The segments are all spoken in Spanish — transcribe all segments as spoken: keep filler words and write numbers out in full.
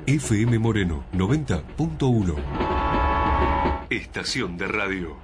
F M Moreno noventa punto uno. Estación de radio.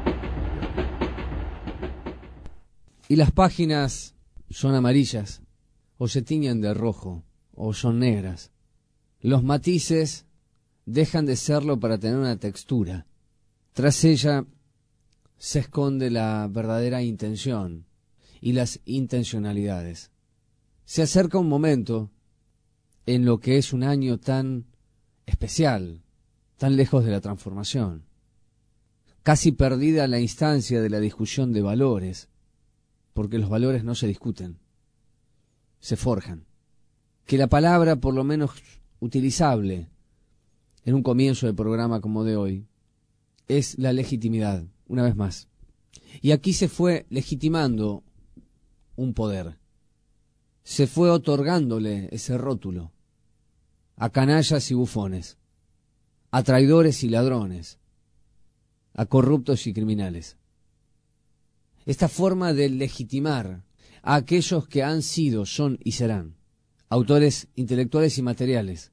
Y las páginas son amarillas, o se tiñen de rojo, o son negras. Los matices dejan de serlo para tener una textura. Tras ella se esconde la verdadera intención y las intencionalidades. Se acerca un momento en lo que es un año tan especial, tan lejos de la transformación, casi perdida la instancia de la discusión de valores, porque los valores no se discuten, se forjan. Que la palabra, por lo menos utilizable en un comienzo de programa como de hoy, es la legitimidad, una vez más. Y aquí se fue legitimando un poder, se fue otorgándole ese rótulo a canallas y bufones, a traidores y ladrones, a corruptos y criminales. Esta forma de legitimar a aquellos que han sido, son y serán autores intelectuales y materiales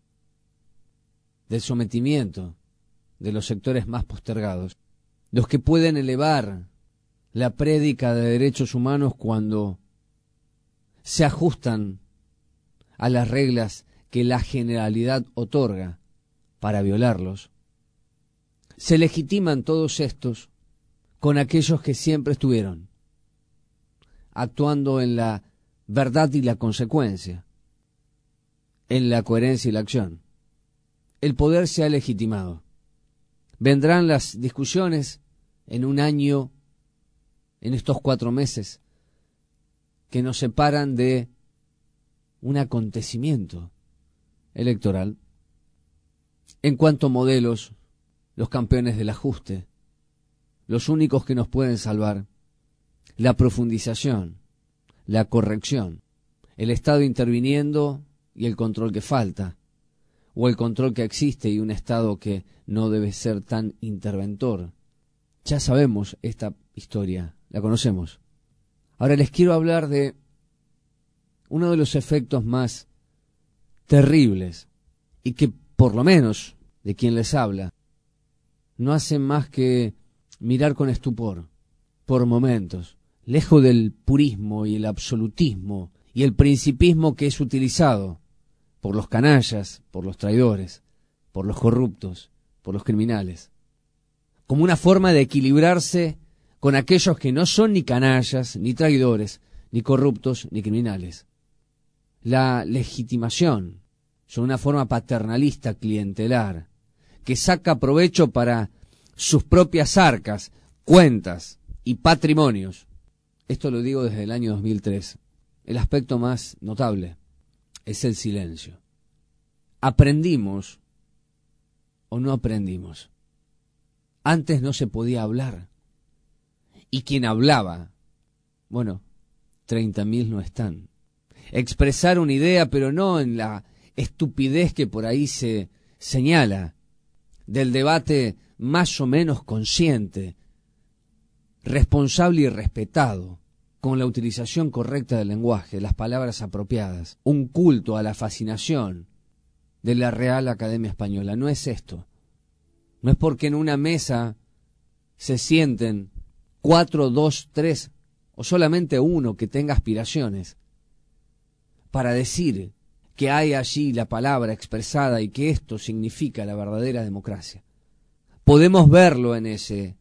del sometimiento de los sectores más postergados, los que pueden elevar la prédica de derechos humanos cuando se ajustan a las reglas que la generalidad otorga para violarlos. Se legitiman todos estos con aquellos que siempre estuvieron actuando en la verdad y la consecuencia, en la coherencia y la acción. El poder se ha legitimado. Vendrán las discusiones en un año, en estos cuatro meses, que nos separan de un acontecimiento electoral. En cuanto a modelos, los campeones del ajuste, los únicos que nos pueden salvar, la profundización, la corrección, el Estado interviniendo y el control que falta, o el control que existe y un Estado que no debe ser tan interventor. Ya sabemos esta historia, la conocemos. Ahora les quiero hablar de uno de los efectos más terribles y que, por lo menos, de quien les habla, no hacen más que mirar con estupor, por momentos, lejos del purismo y el absolutismo y el principismo que es utilizado por los canallas, por los traidores, por los corruptos, por los criminales, como una forma de equilibrarse con aquellos que no son ni canallas, ni traidores, ni corruptos, ni criminales. La legitimación es una forma paternalista, clientelar, que saca provecho para sus propias arcas, cuentas y patrimonios. Esto lo digo desde el año dos mil tres. El aspecto más notable es el silencio. ¿Aprendimos o no aprendimos? Antes no se podía hablar. Y quien hablaba, bueno, treinta mil no están. Expresar una idea, pero no en la estupidez que por ahí se señala, del debate más o menos consciente, responsable y respetado, con la utilización correcta del lenguaje, las palabras apropiadas, un culto a la fascinación de la Real Academia Española. No es esto. No es porque en una mesa se sienten cuatro, dos, tres, o solamente uno que tenga aspiraciones, para decir que hay allí la palabra expresada y que esto significa la verdadera democracia. Podemos verlo en ese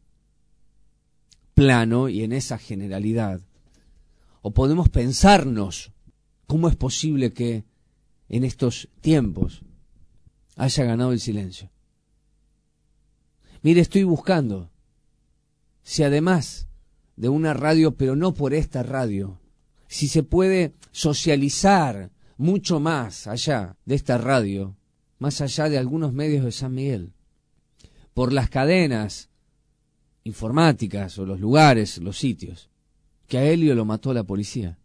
plano y en esa generalidad, o podemos pensarnos cómo es posible que en estos tiempos haya ganado el silencio. Mire, estoy buscando si además de una radio, pero no por esta radio, si se puede socializar mucho más allá de esta radio, más allá de algunos medios de San Miguel, por las cadenas informáticas o los lugares, los sitios, que a Helio lo mató la policía.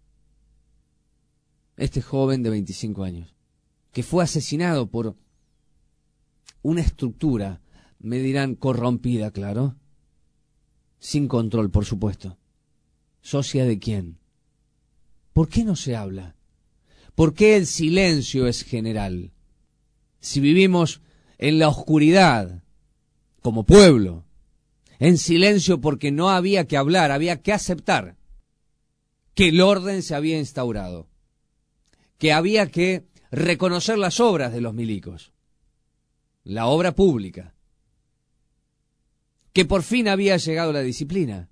Este joven de veinticinco años, que fue asesinado por una estructura, me dirán, corrompida, claro, sin control, por supuesto. ¿Socia de quién? ¿Por qué no se habla? ¿Por qué el silencio es general? si vivimos en la oscuridad como pueblo, en silencio porque no había que hablar, había que aceptar que el orden se había instaurado, que había que reconocer las obras de los milicos, la obra pública, que por fin había llegado la disciplina.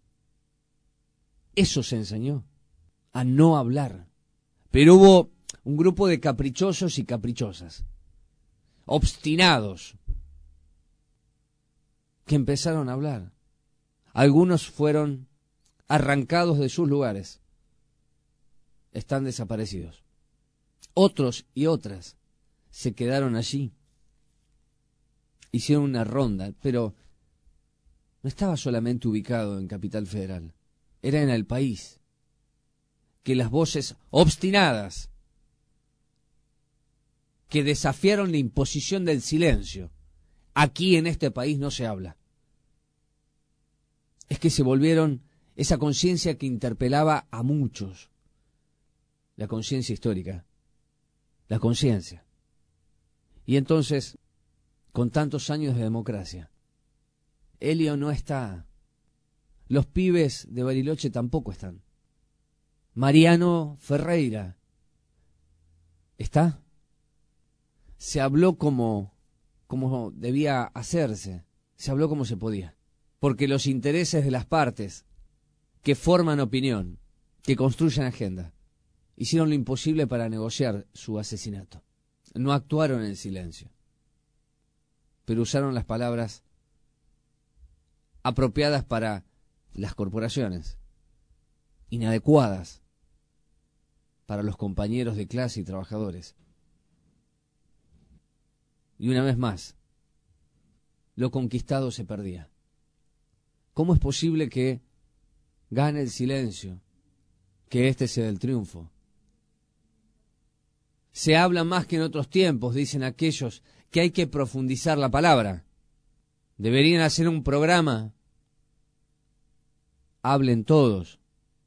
Eso se enseñó, a no hablar. Pero hubo un grupo de caprichosos y caprichosas, obstinados, que empezaron a hablar. Algunos fueron arrancados de sus lugares, están desaparecidos. Otros y otras se quedaron allí, hicieron una ronda, pero no estaba solamente ubicado en Capital Federal, era en el país, que las voces obstinadas que desafiaron la imposición del silencio, aquí en este país no se habla. Es que se volvieron esa conciencia que interpelaba a muchos, la conciencia histórica, la conciencia. Y entonces, con tantos años de democracia, Elio no está, los pibes de Bariloche tampoco están. Mariano Ferreira, ¿está? Se habló como, como debía hacerse, se habló como se podía, porque los intereses de las partes que forman opinión, que construyen agenda, hicieron lo imposible para negociar su asesinato. No actuaron en silencio, pero usaron las palabras apropiadas para las corporaciones, inadecuadas para los compañeros de clase y trabajadores. Y una vez más, lo conquistado se perdía. ¿Cómo es posible que gane el silencio, que este sea el triunfo? Se habla más que en otros tiempos, dicen aquellos, que hay que profundizar la palabra. Deberían hacer un programa. Hablen todos.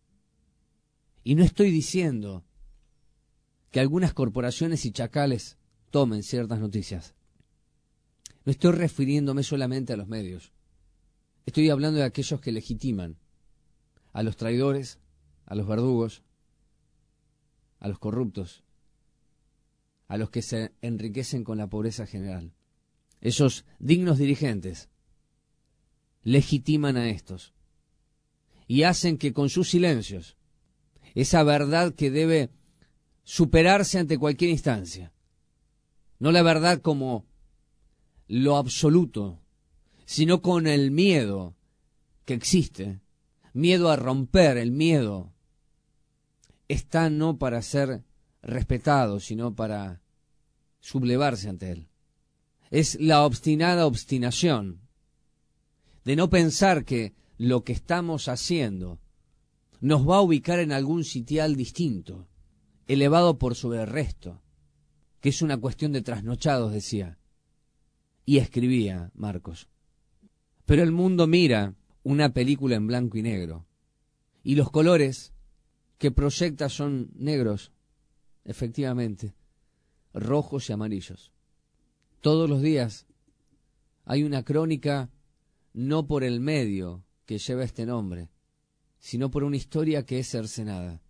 Y no estoy diciendo que algunas corporaciones y chacales tomen ciertas noticias. No estoy refiriéndome solamente a los medios. Estoy hablando de aquellos que legitiman a los traidores, a los verdugos, a los corruptos, a los que se enriquecen con la pobreza general. Esos dignos dirigentes legitiman a estos y hacen que con sus silencios esa verdad que debe superarse ante cualquier instancia, no la verdad como lo absoluto, sino con el miedo que existe, miedo a romper, el miedo está no para ser respetado, sino para sublevarse ante él. Es la obstinada obstinación de no pensar que lo que estamos haciendo nos va a ubicar en algún sitial distinto, elevado por sobre el resto, que es una cuestión de trasnochados, decía, y escribía Marcos. Pero el mundo mira una película en blanco y negro, y los colores que proyecta son negros, efectivamente, rojos y amarillos. Todos los días hay una crónica, no por el medio que lleva este nombre, sino por una historia que es cercenada,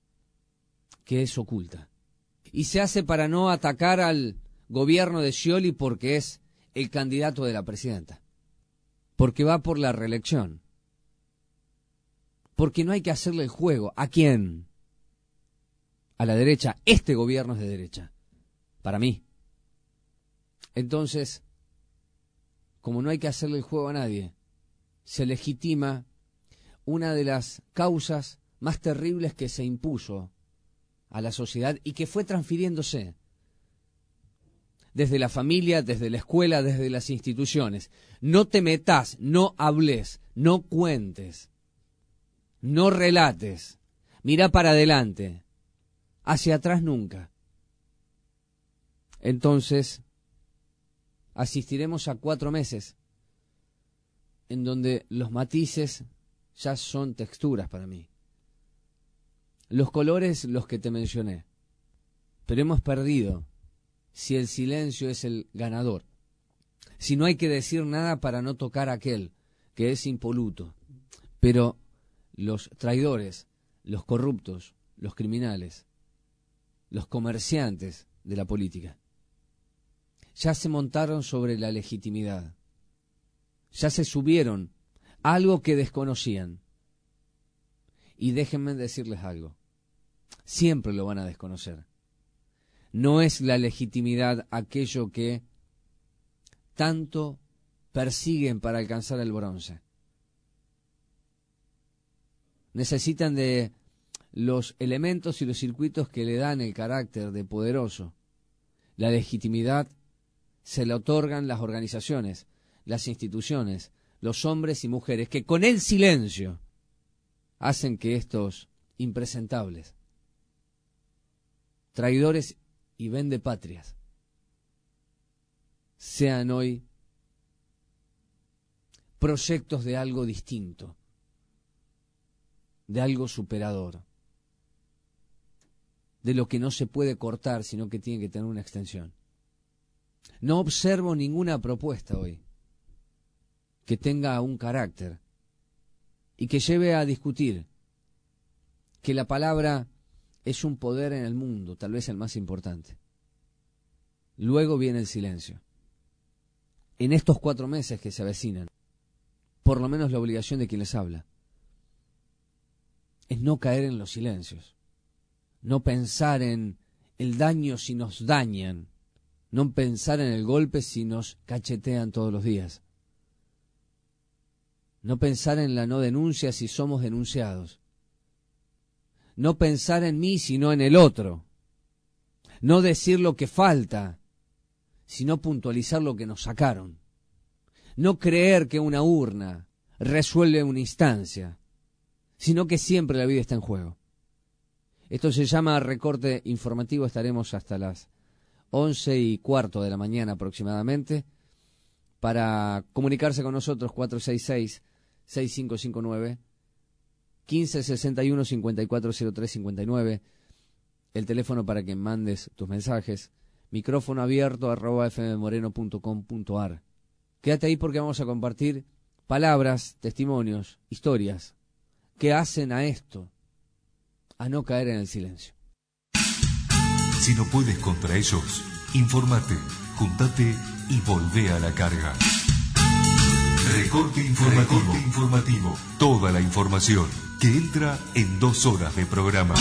que es oculta. Y se hace para no atacar al gobierno de Scioli porque es el candidato de la presidenta, porque va por la reelección, porque no hay que hacerle el juego. ¿A quién? A la derecha. Este gobierno es de derecha, para mí. Entonces, como no hay que hacerle el juego a nadie, se legitima una de las causas más terribles que se impuso a la sociedad y que fue transfiriéndose desde la familia, desde la escuela, desde las instituciones. No te metas, no hables, no cuentes, no relates, mira para adelante, hacia atrás nunca. Entonces, asistiremos a cuatro meses en donde los matices ya son texturas para mí. Los colores, los que te mencioné. Pero hemos perdido si el silencio es el ganador, si no hay que decir nada para no tocar a aquel que es impoluto. Pero los traidores, los corruptos, los criminales, los comerciantes de la política, ya se montaron sobre la legitimidad, ya se subieron a algo que desconocían. Y déjenme decirles algo, siempre lo van a desconocer. No es la legitimidad aquello que tanto persiguen para alcanzar el bronce. Necesitan de los elementos y los circuitos que le dan el carácter de poderoso. La legitimidad se la otorgan las organizaciones, las instituciones, los hombres y mujeres que con el silencio hacen que estos impresentables, traidores y vendepatrias, sean hoy proyectos de algo distinto, de algo superador, de lo que no se puede cortar, sino que tiene que tener una extensión. No observo ninguna propuesta hoy que tenga un carácter y que lleve a discutir que la palabra es un poder en el mundo, tal vez el más importante. Luego viene el silencio. En estos cuatro meses que se avecinan, por lo menos la obligación de quien les habla es no caer en los silencios, no pensar en el daño si nos dañan, no pensar en el golpe si nos cachetean todos los días, no pensar en la no denuncia si somos denunciados, no pensar en mí sino en el otro, no decir lo que falta, sino puntualizar lo que nos sacaron, no creer que una urna resuelve una instancia, sino que siempre la vida está en juego. Esto se llama recorte informativo, estaremos hasta las once y cuarto de la mañana aproximadamente. Para comunicarse con nosotros, cuatro seis seis, seis cinco cinco nueve, quince sesenta y uno, cincuenta y cuatro cero tres cincuenta y nueve, el teléfono para que mandes tus mensajes, micrófono abierto arroba fmmoreno punto com punto ar. Quédate ahí porque vamos a compartir palabras, testimonios, historias que hacen a esto, a no caer en el silencio. Si no puedes contra ellos, infórmate, juntate y volvé a la carga. Recorte informativo. Recorte informativo. Toda la información que entra en dos horas de programa.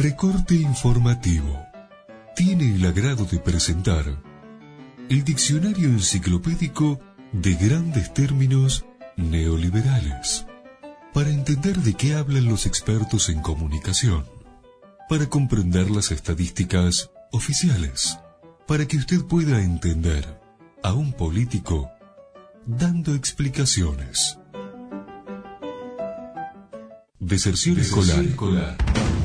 Recorte Informativo tiene el agrado de presentar el diccionario enciclopédico de grandes términos neoliberales, para entender de qué hablan los expertos en comunicación, para comprender las estadísticas oficiales, para que usted pueda entender a un político dando explicaciones. Deserción, Deserción escolar. escolar.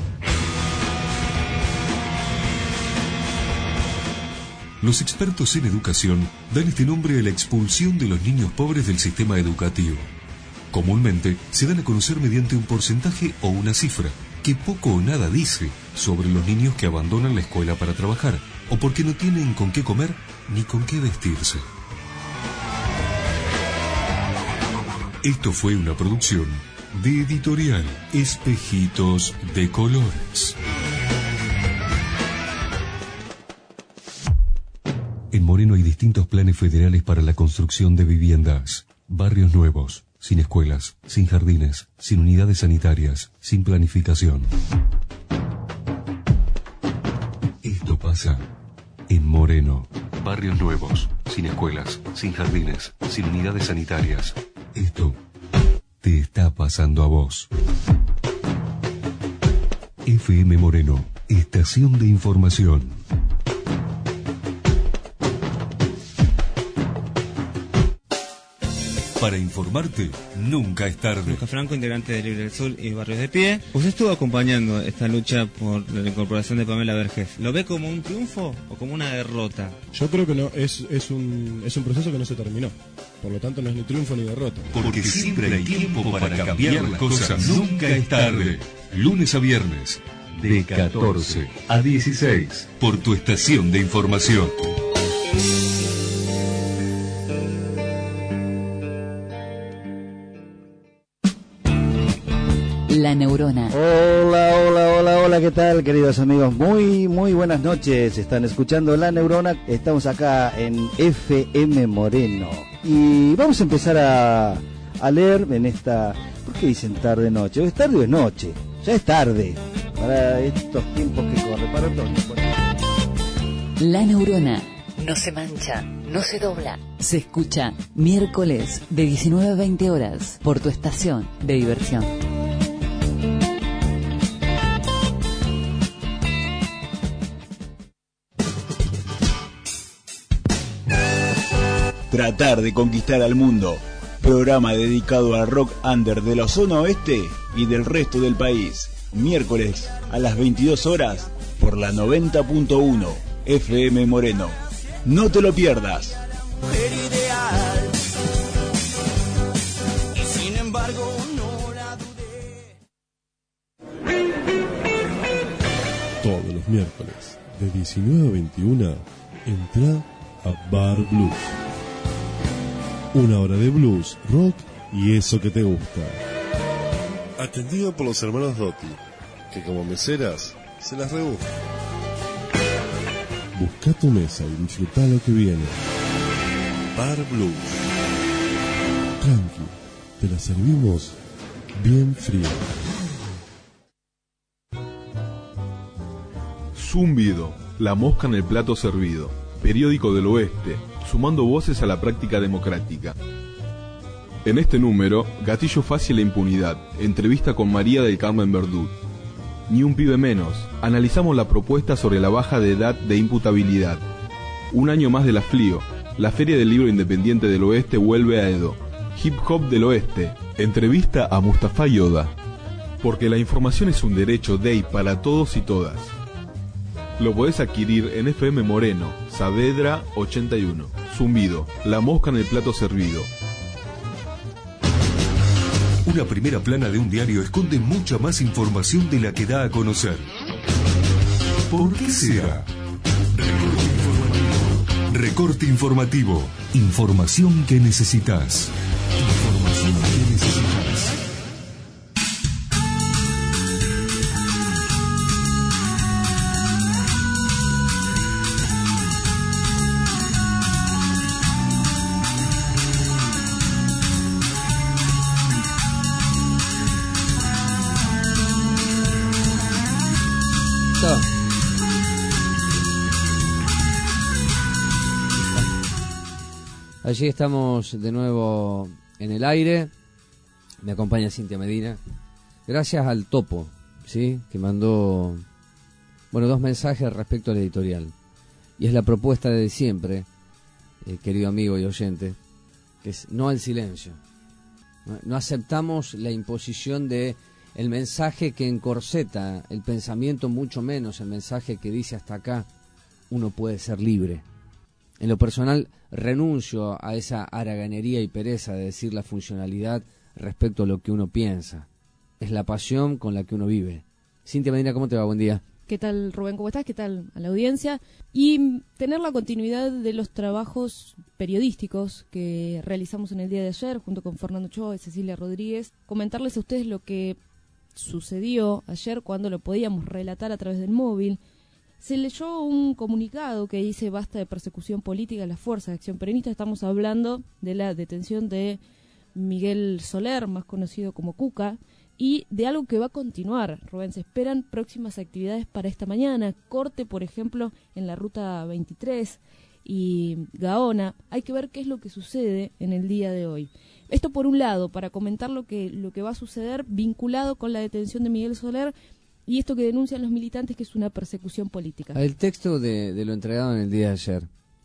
Los expertos en educación dan este nombre a la expulsión de los niños pobres del sistema educativo. Comúnmente se dan a conocer mediante un porcentaje o una cifra, que poco o nada dice sobre los niños que abandonan la escuela para trabajar, o porque no tienen con qué comer ni con qué vestirse. Esto fue una producción de Editorial Espejitos de Colores. En Moreno hay distintos planes federales para la construcción de viviendas, barrios nuevos, sin escuelas, sin jardines, sin unidades sanitarias, sin planificación. Esto pasa en Moreno. Barrios nuevos, sin escuelas, sin jardines, sin unidades sanitarias. Esto te está pasando a vos. F M Moreno, estación de información. Para informarte, nunca es tarde. Lucas Franco, integrante de Libre del Sur y Barrios de Pie. Usted estuvo acompañando esta lucha por la incorporación de Pamela Vergés. ¿Lo ve como un triunfo o como una derrota? Yo creo que no, es, es, un, es un proceso que no se terminó. Por lo tanto, no es ni triunfo ni derrota. Porque siempre hay tiempo para cambiar las cosas. Nunca es tarde. Lunes a viernes, de catorce a dieciséis, por tu estación de información. La Neurona. Hola, hola, hola, hola, ¿qué tal, queridos amigos? Muy, muy buenas noches. Están escuchando La Neurona. Estamos acá en F M Moreno. Y vamos a empezar a, a leer en esta... ¿Por qué dicen tarde-noche? ¿Es tarde o es noche? Ya es tarde. Para estos tiempos que corren, para todos. La Neurona. No se mancha, no se dobla. Se escucha miércoles de diecinueve a veinte horas por tu estación de diversión. Tratar de conquistar al mundo. Programa dedicado al rock under de la zona oeste y del resto del país. Miércoles a las veintidós horas por la noventa punto uno F M Moreno. No te lo pierdas. Era ideal y sin embargo no la dudé. Todos los miércoles de diecinueve a veintiuno entra a Bar Blues. Una hora de blues, rock y eso que te gusta. Atendido por los hermanos Dotti, que como meseras se las rebuscan. Busca tu mesa y disfruta lo que viene. Bar Blues. Tranqui, te la servimos bien fría. Zumbido, la mosca en el plato servido. Periódico del Oeste, sumando voces a la práctica democrática. En este número, gatillo fácil e impunidad, entrevista con María del Carmen Verdú. Ni un pibe menos, analizamos la propuesta sobre la baja de edad de imputabilidad. Un año más de la FLIO, la Feria del Libro Independiente del Oeste vuelve a Edo. Hip Hop del Oeste, entrevista a Mustafa Yoda. Porque la información es un derecho de y para todos y todas. Lo podés adquirir en F M Moreno, Saavedra ochenta y uno. Zumbido, la mosca en el plato servido. Una primera plana de un diario esconde mucha más información de la que da a conocer. ¿Por qué será? Recorte informativo. Recorte informativo. Información que necesitas. Información que necesitas. Allí estamos de nuevo en el aire. Me acompaña Cintia Medina. Gracias al Topo, ¿sí? Que mandó, bueno, dos mensajes respecto al editorial. Y es la propuesta de siempre, eh, querido amigo y oyente, que es no al silencio. No, no aceptamos la imposición de el mensaje que encorseta el pensamiento, mucho menos el mensaje que dice hasta acá, uno puede ser libre. En lo personal, renuncio a esa haraganería y pereza de decir la funcionalidad respecto a lo que uno piensa. Es la pasión con la que uno vive. Cintia Medina, ¿cómo te va? Buen día. ¿Qué tal, Rubén? ¿Cómo estás? ¿Qué tal a la audiencia? Y tener la continuidad de los trabajos periodísticos que realizamos en el día de ayer, junto con Fernando Ochoa y Cecilia Rodríguez, comentarles a ustedes lo que sucedió ayer cuando lo podíamos relatar a través del móvil. Se leyó un comunicado que dice basta de persecución política a las fuerzas de acción peronista. Estamos hablando de la detención de Miguel Soler, más conocido como Cuca, y de algo que va a continuar. Rubén, se esperan próximas actividades para esta mañana. Corte, por ejemplo, en la ruta veintitrés y Gaona. Hay que ver qué es lo que sucede en el día de hoy. Esto por un lado, para comentar lo que, lo que va a suceder vinculado con la detención de Miguel Soler y esto que denuncian los militantes, que es una persecución política. El texto de, de lo entregado en el día de ayer,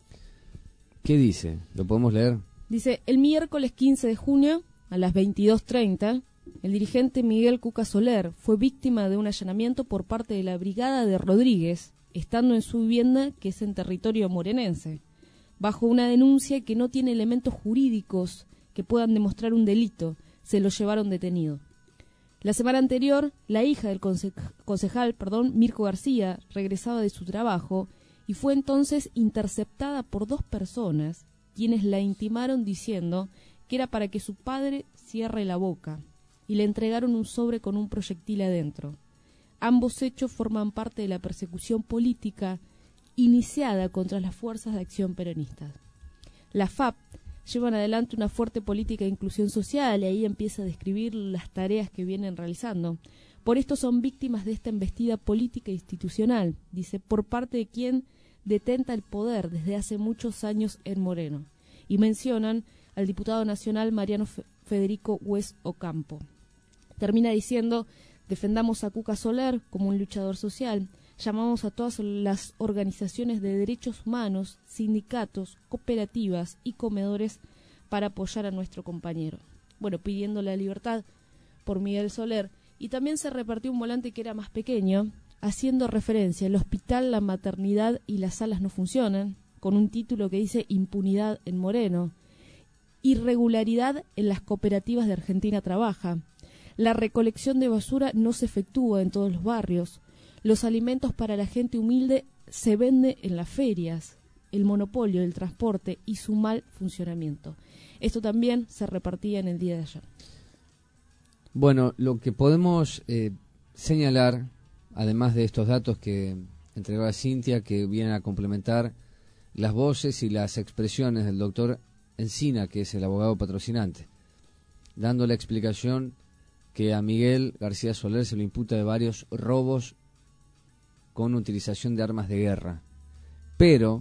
¿qué dice? ¿Lo podemos leer? Dice, el miércoles quince de junio, a las veintidós treinta, el dirigente Miguel Cuca Soler fue víctima de un allanamiento por parte de la brigada de Rodríguez, estando en su vivienda, que es en territorio morenense, bajo una denuncia que no tiene elementos jurídicos que puedan demostrar un delito. Se lo llevaron detenido. La semana anterior, la hija del conce- concejal, perdón, Mirko García, regresaba de su trabajo y fue entonces interceptada por dos personas, quienes la intimaron diciendo que era para que su padre cierre la boca, y le entregaron un sobre con un proyectil adentro. Ambos hechos forman parte de la persecución política iniciada contra las fuerzas de acción peronistas. La F A P llevan adelante una fuerte política de inclusión social y ahí empieza a describir las tareas que vienen realizando. Por esto son víctimas de esta embestida política institucional, dice, por parte de quien detenta el poder desde hace muchos años en Moreno. Y mencionan al diputado nacional Mariano Federico Hues Ocampo. Termina diciendo, defendamos a Cuca Soler como un luchador social, llamamos a todas las organizaciones de derechos humanos, sindicatos, cooperativas y comedores para apoyar a nuestro compañero. Bueno, pidiendo la libertad por Miguel Soler. Y también se repartió un volante que era más pequeño, haciendo referencia, el hospital, la maternidad y las salas no funcionan, con un título que dice impunidad en Moreno, irregularidad en las cooperativas de Argentina Trabaja, la recolección de basura no se efectúa en todos los barrios, los alimentos para la gente humilde se venden en las ferias, el monopolio del transporte y su mal funcionamiento. Esto también se repartía en el día de ayer. Bueno, lo que podemos eh, señalar, además de estos datos que entregó a Cintia, que vienen a complementar las voces y las expresiones del doctor Encina, que es el abogado patrocinante, dando la explicación que a Miguel García Soler se le imputa de varios robos con utilización de armas de guerra, pero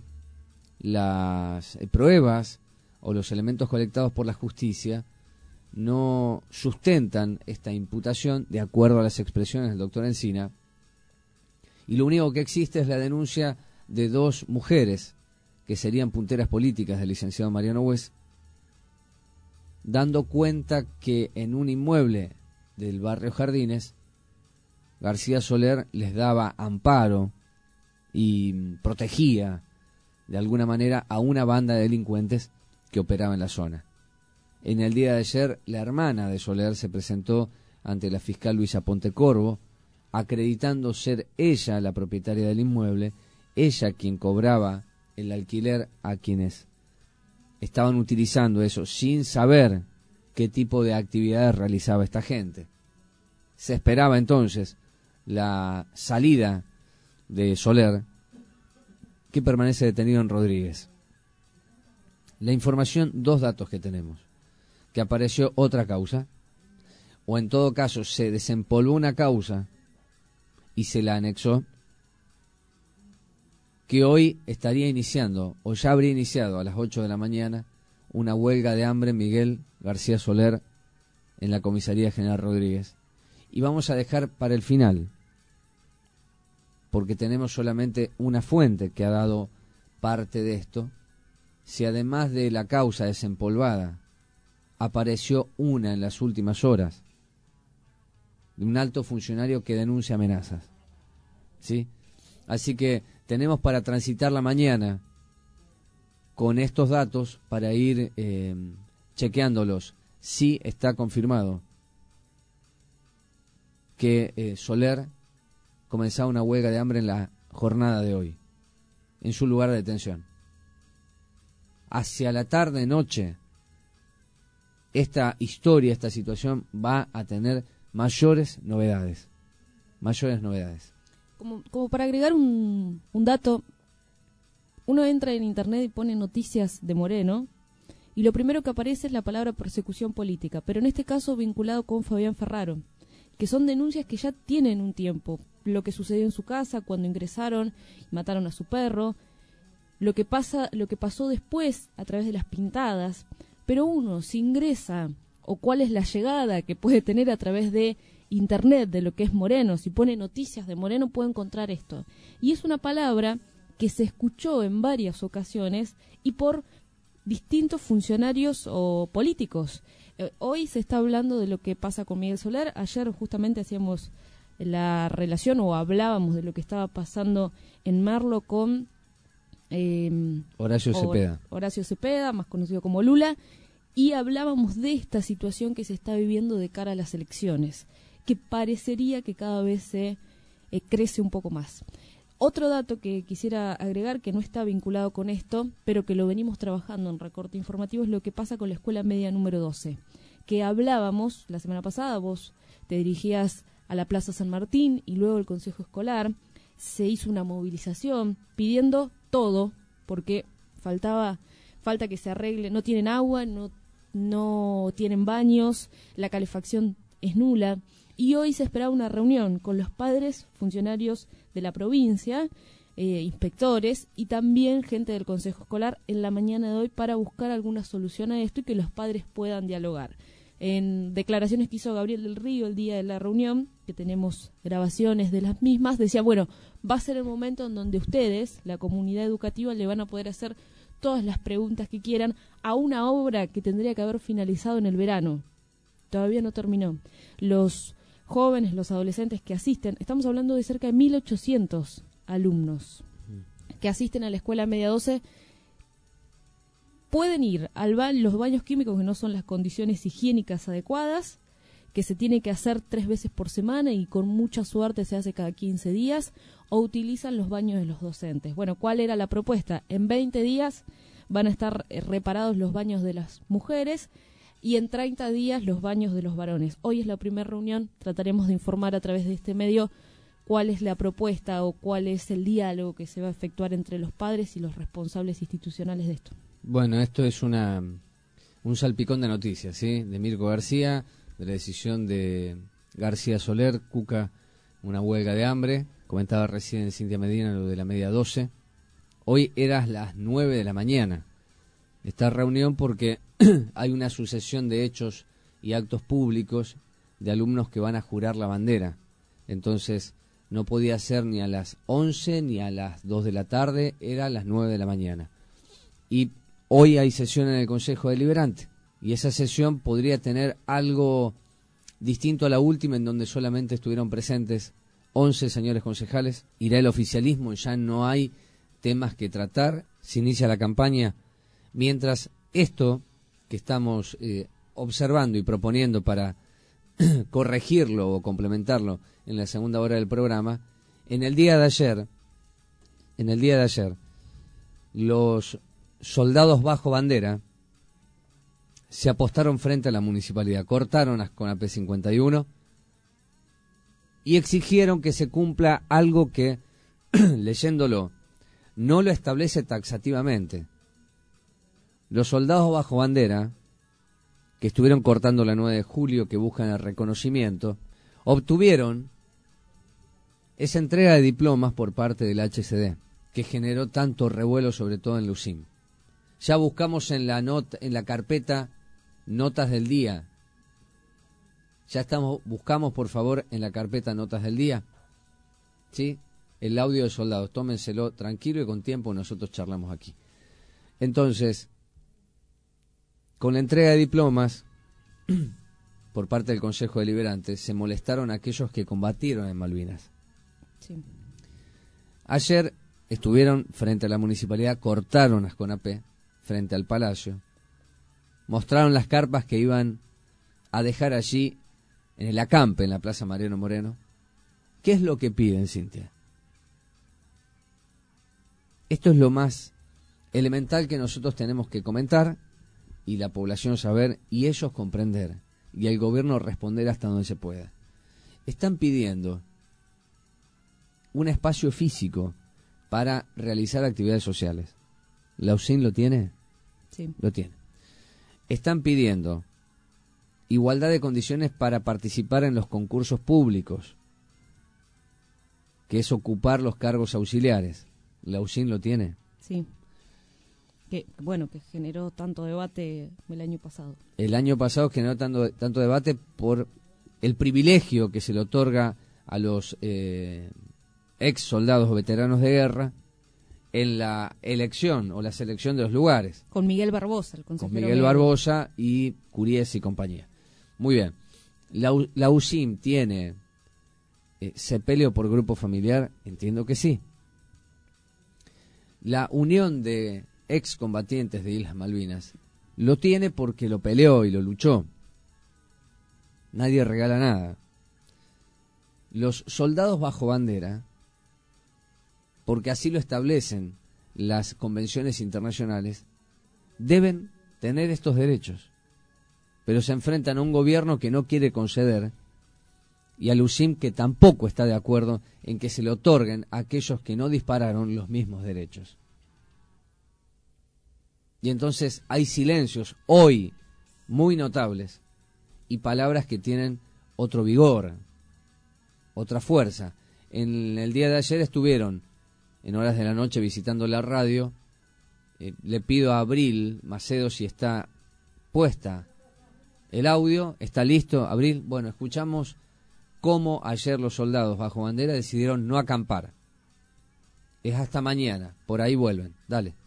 las pruebas o los elementos colectados por la justicia no sustentan esta imputación de acuerdo a las expresiones del doctor Encina, y lo único que existe es la denuncia de dos mujeres que serían punteras políticas del licenciado Mariano Hues, dando cuenta que en un inmueble del barrio Jardines, García Soler les daba amparo y protegía de alguna manera a una banda de delincuentes que operaba en la zona. En el día de ayer, la hermana de Soler se presentó ante la fiscal Luisa Pontecorvo, acreditando ser ella la propietaria del inmueble, ella quien cobraba el alquiler a quienes estaban utilizando eso sin saber qué tipo de actividades realizaba esta gente. Se esperaba entonces la salida de Soler, que permanece detenido en Rodríguez. La información, dos datos que tenemos: que apareció otra causa, o en todo caso se desempolvó una causa y se la anexó, que hoy estaría iniciando, o ya habría iniciado a las ocho de la mañana, una huelga de hambre Miguel García Soler en la Comisaría General Rodríguez. Y vamos a dejar para el final, porque tenemos solamente una fuente que ha dado parte de esto, si además de la causa desempolvada, apareció una en las últimas horas, de un alto funcionario que denuncia amenazas. ¿Sí? Así que tenemos para transitar la mañana con estos datos para ir eh, chequeándolos. Sí está confirmado que eh, Soler comenzaba una huelga de hambre en la jornada de hoy, en su lugar de detención. Hacia la tarde, noche, esta historia, esta situación va a tener mayores novedades. Mayores novedades. Como, como para agregar un, un dato, uno entra en internet y pone noticias de Moreno, y lo primero que aparece es la palabra persecución política, pero en este caso vinculado con Fabián Ferraro, que son denuncias que ya tienen un tiempo. Lo que sucedió en su casa cuando ingresaron y mataron a su perro, lo que pasa, lo que pasó después a través de las pintadas. Pero uno, si ingresa, o cuál es la llegada que puede tener a través de internet de lo que es Moreno, si pone noticias de Moreno puede encontrar esto. Y es una palabra que se escuchó en varias ocasiones y por distintos funcionarios o políticos. Eh, hoy se está hablando de lo que pasa con Miguel Soler. Ayer justamente hacíamos la relación o hablábamos de lo que estaba pasando en Merlo con eh, Horacio Cepeda. Horacio Cepeda, más conocido como Lula, y hablábamos de esta situación que se está viviendo de cara a las elecciones, que parecería que cada vez se eh, crece un poco más. Otro dato que quisiera agregar, que no está vinculado con esto, pero que lo venimos trabajando en Recorte Informativo, es lo que pasa con la Escuela Media número doce, que hablábamos la semana pasada, vos te dirigías a la Plaza San Martín y luego el Consejo Escolar, se hizo una movilización pidiendo todo, porque faltaba, falta que se arregle, no tienen agua, no, no tienen baños, la calefacción es nula, y hoy se esperaba una reunión con los padres, funcionarios de la provincia, eh, inspectores y también gente del Consejo Escolar en la mañana de hoy para buscar alguna solución a esto y que los padres puedan dialogar. En declaraciones que hizo Gabriel del Río el día de la reunión, que tenemos grabaciones de las mismas, decía, bueno, va a ser el momento en donde ustedes, la comunidad educativa, le van a poder hacer todas las preguntas que quieran a una obra que tendría que haber finalizado en el verano. Todavía no terminó. Los jóvenes, los adolescentes que asisten, estamos hablando de cerca de mil ochocientos alumnos que asisten a la Escuela Media doce, pueden ir al ba- los baños químicos, que no son las condiciones higiénicas adecuadas, que se tiene que hacer tres veces por semana y con mucha suerte se hace cada quince días, o utilizan los baños de los docentes. Bueno, ¿cuál era la propuesta? En veinte días van a estar eh, reparados los baños de las mujeres y en treinta días los baños de los varones. Hoy es la primera reunión, trataremos de informar a través de este medio cuál es la propuesta o cuál es el diálogo que se va a efectuar entre los padres y los responsables institucionales de esto. Bueno, esto es una un salpicón de noticias, ¿sí? De Mirko García, de la decisión de García Soler, Cuca, una huelga de hambre. Comentaba recién Cintia Medina lo de la Media doce. Hoy eran las nueve de la mañana esta reunión porque hay una sucesión de hechos y actos públicos de alumnos que van a jurar la bandera. Entonces no podía ser ni a las once ni a las dos de la tarde, era a las nueve de la mañana. Y hoy hay sesión en el Consejo Deliberante y esa sesión podría tener algo distinto a la última, en donde solamente estuvieron presentes once señores concejales. Irá el oficialismo, ya no hay temas que tratar, se inicia la campaña, mientras esto que estamos eh, observando y proponiendo para corregirlo o complementarlo en la segunda hora del programa, en el día de ayer, en el día de ayer, los soldados bajo bandera se apostaron frente a la municipalidad, cortaron con la P cincuenta y uno y exigieron que se cumpla algo que, leyéndolo, no lo establece taxativamente. Los soldados bajo bandera, que estuvieron cortando la nueve de julio, que buscan el reconocimiento, obtuvieron esa entrega de diplomas por parte del H C D, que generó tanto revuelo, sobre todo en Lucín. Ya buscamos en la nota, en la carpeta Notas del Día. Ya estamos, buscamos por favor en la carpeta Notas del Día. ¿Sí? El audio de soldados, tómenselo tranquilo y con tiempo, nosotros charlamos aquí. Entonces, con la entrega de diplomas por parte del Consejo Deliberante, se molestaron aquellos que combatieron en Malvinas. Sí. Ayer estuvieron frente a la municipalidad, cortaron Asconapé frente al Palacio, mostraron las carpas que iban a dejar allí en el acampe, en la Plaza Mariano Moreno. ¿Qué es lo que piden, Cintia? Esto es lo más elemental que nosotros tenemos que comentar y la población saber y ellos comprender y el gobierno responder hasta donde se pueda. Están pidiendo un espacio físico para realizar actividades sociales. ¿La U C I N lo tiene? Sí. Lo tiene. Están pidiendo igualdad de condiciones para participar en los concursos públicos, que es ocupar los cargos auxiliares. ¿La U C I N lo tiene? Sí. Que, bueno, que generó tanto debate el año pasado. El año pasado generó tanto, tanto debate por el privilegio que se le otorga a los eh, ex soldados o veteranos de guerra en la elección o la selección de los lugares. Con Miguel Barbosa, el consejero. Con Miguel Barbosa y Curies y compañía. Muy bien. La, la U C I M tiene eh, sepelio por grupo familiar, entiendo que sí. La Unión de Excombatientes de Islas Malvinas lo tiene porque lo peleó y lo luchó. Nadie regala nada. Los soldados bajo bandera, porque así lo establecen las convenciones internacionales, deben tener estos derechos, pero se enfrentan a un gobierno que no quiere conceder y al U C I M que tampoco está de acuerdo en que se le otorguen a aquellos que no dispararon los mismos derechos. Y entonces hay silencios hoy muy notables y palabras que tienen otro vigor, otra fuerza. En el día de ayer estuvieron en horas de la noche visitando la radio. Eh, le pido a Abril Macedo si está puesta el audio. ¿Está listo, Abril? Bueno, escuchamos cómo ayer los soldados bajo bandera decidieron no acampar. Es hasta mañana, por ahí vuelven. Dale.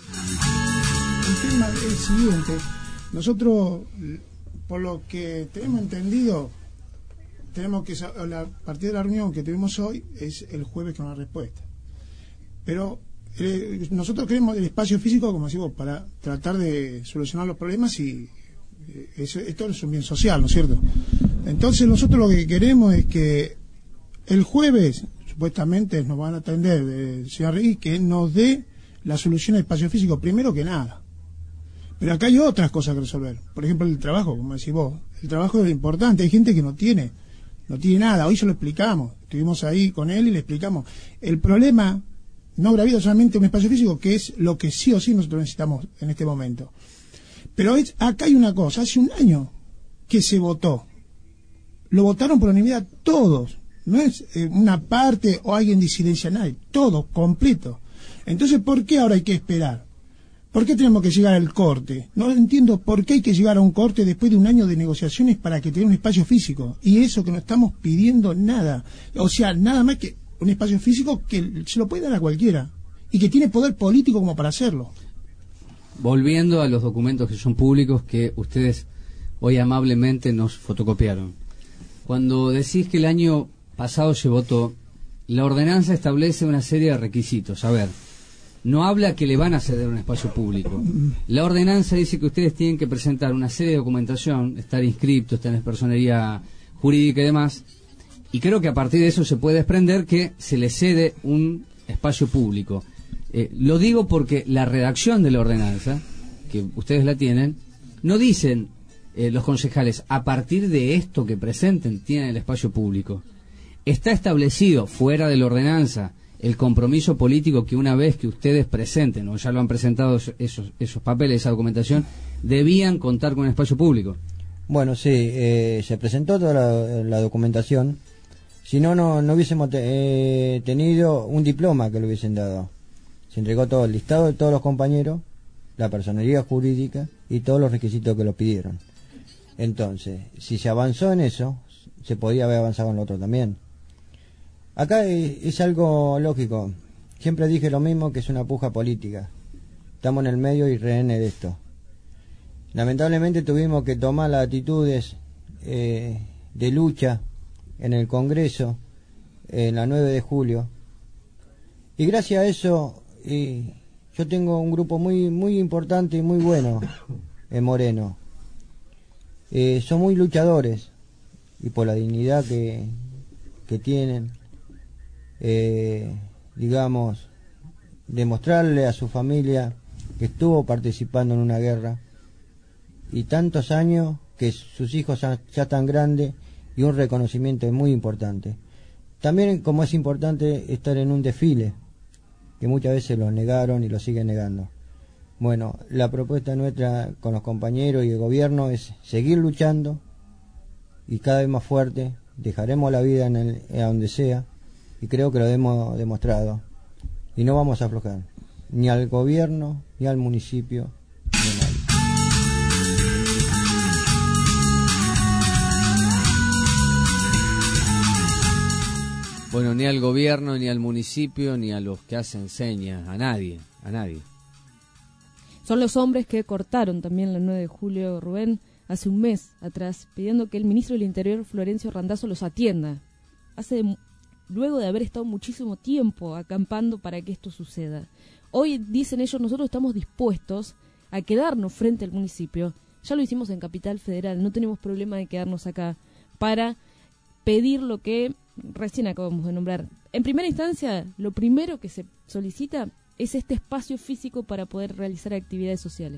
El tema es el siguiente. Nosotros, por lo que tenemos entendido, tenemos que, a partir de la reunión que tuvimos hoy, es el jueves con la respuesta. Pero eh, nosotros queremos el espacio físico, como decimos, para tratar de solucionar los problemas y eh, eso, esto es un bien social, ¿no es cierto? Entonces nosotros lo que queremos es que el jueves, supuestamente nos van a atender el señor Rey, que nos dé la solución al espacio físico, primero que nada. Pero acá hay otras cosas que resolver. Por ejemplo, el trabajo, como decís vos. El trabajo es importante. Hay gente que no tiene, no tiene nada. Hoy se lo explicamos. Estuvimos ahí con él y le explicamos. El problema no habrá habido solamente un espacio físico, que es lo que sí o sí nosotros necesitamos en este momento. Pero es, acá hay una cosa. Hace un año que se votó. Lo votaron por unanimidad todos. No es eh, una parte o alguien disidencia, nadie. Todos, completo. Entonces, ¿por qué ahora hay que esperar? ¿Por qué tenemos que llegar al corte? No entiendo por qué hay que llegar a un corte después de un año de negociaciones para que tenga un espacio físico. Y eso que no estamos pidiendo nada. O sea, nada más que un espacio físico que se lo puede dar a cualquiera. Y que tiene poder político como para hacerlo. Volviendo a los documentos que son públicos que ustedes hoy amablemente nos fotocopiaron. Cuando decís que el año pasado se votó, la ordenanza establece una serie de requisitos. A ver, no habla que le van a ceder un espacio público. La ordenanza dice que ustedes tienen que presentar una serie de documentación, estar inscriptos, tener personería jurídica y demás, y creo que a partir de eso se puede desprender que se le cede un espacio público. Eh, lo digo porque la redacción de la ordenanza, que ustedes la tienen, no dicen eh, los concejales, a partir de esto que presenten tienen el espacio público. Está establecido fuera de la ordenanza el compromiso político que una vez que ustedes presenten, o ya lo han presentado esos, esos papeles, esa documentación, debían contar con un espacio público. Bueno, sí, eh, se presentó toda la, la documentación. Si no, no, no hubiésemos te, eh, tenido un diploma que le hubiesen dado. Se entregó todo el listado de todos los compañeros la personería jurídica y todos los requisitos que lo pidieron. Entonces, si se avanzó en eso, se podía haber avanzado en lo otro también. Acá es, es algo lógico. Siempre dije lo mismo, que es una puja política. Estamos en el medio y rehenes de esto. Lamentablemente tuvimos que tomar las actitudes eh, de lucha en el Congreso en la nueve de julio. Y gracias a eso, eh, yo tengo un grupo muy muy importante y muy bueno en Moreno. Eh, son muy luchadores y por la dignidad que, que tienen, eh, digamos, demostrarle a su familia que estuvo participando en una guerra y tantos años, que sus hijos ya, ya están grandes, y un reconocimiento muy importante. También como es importante estar en un desfile, que muchas veces lo negaron y lo siguen negando. Bueno, la propuesta nuestra con los compañeros y el gobierno es seguir luchando y cada vez más fuerte. Dejaremos la vida en el, a donde sea, y creo que lo hemos demostrado, y no vamos a aflojar ni al gobierno ni al municipio ni a nadie. Bueno, ni al gobierno, ni al municipio, ni a los que hacen señas, a nadie, a nadie. Son los hombres que cortaron también la nueve de julio, Rubén, hace un mes atrás, pidiendo que el ministro del Interior, Florencio Randazzo, los atienda. Hace de, luego de haber estado muchísimo tiempo acampando para que esto suceda. Hoy, dicen ellos, nosotros estamos dispuestos a quedarnos frente al municipio. Ya lo hicimos en Capital Federal, no tenemos problema de quedarnos acá para pedir lo que recién acabamos de nombrar. En primera instancia, lo primero que se solicita es este espacio físico para poder realizar actividades sociales.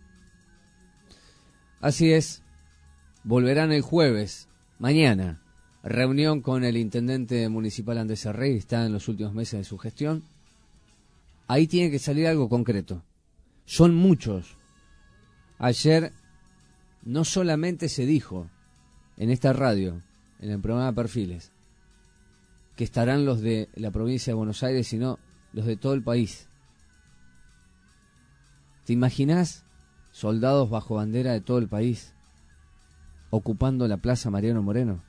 Así es. Volverán el jueves, mañana, reunión con el intendente municipal Andrés Arrey, está en los últimos meses de su gestión. Ahí tiene que salir algo concreto. Son muchos. Ayer no solamente se dijo en esta radio, en el programa Perfiles, que estarán los de la provincia de Buenos Aires, sino los de todo el país. ¿Te imaginás soldados bajo bandera de todo el país ocupando la Plaza Mariano Moreno?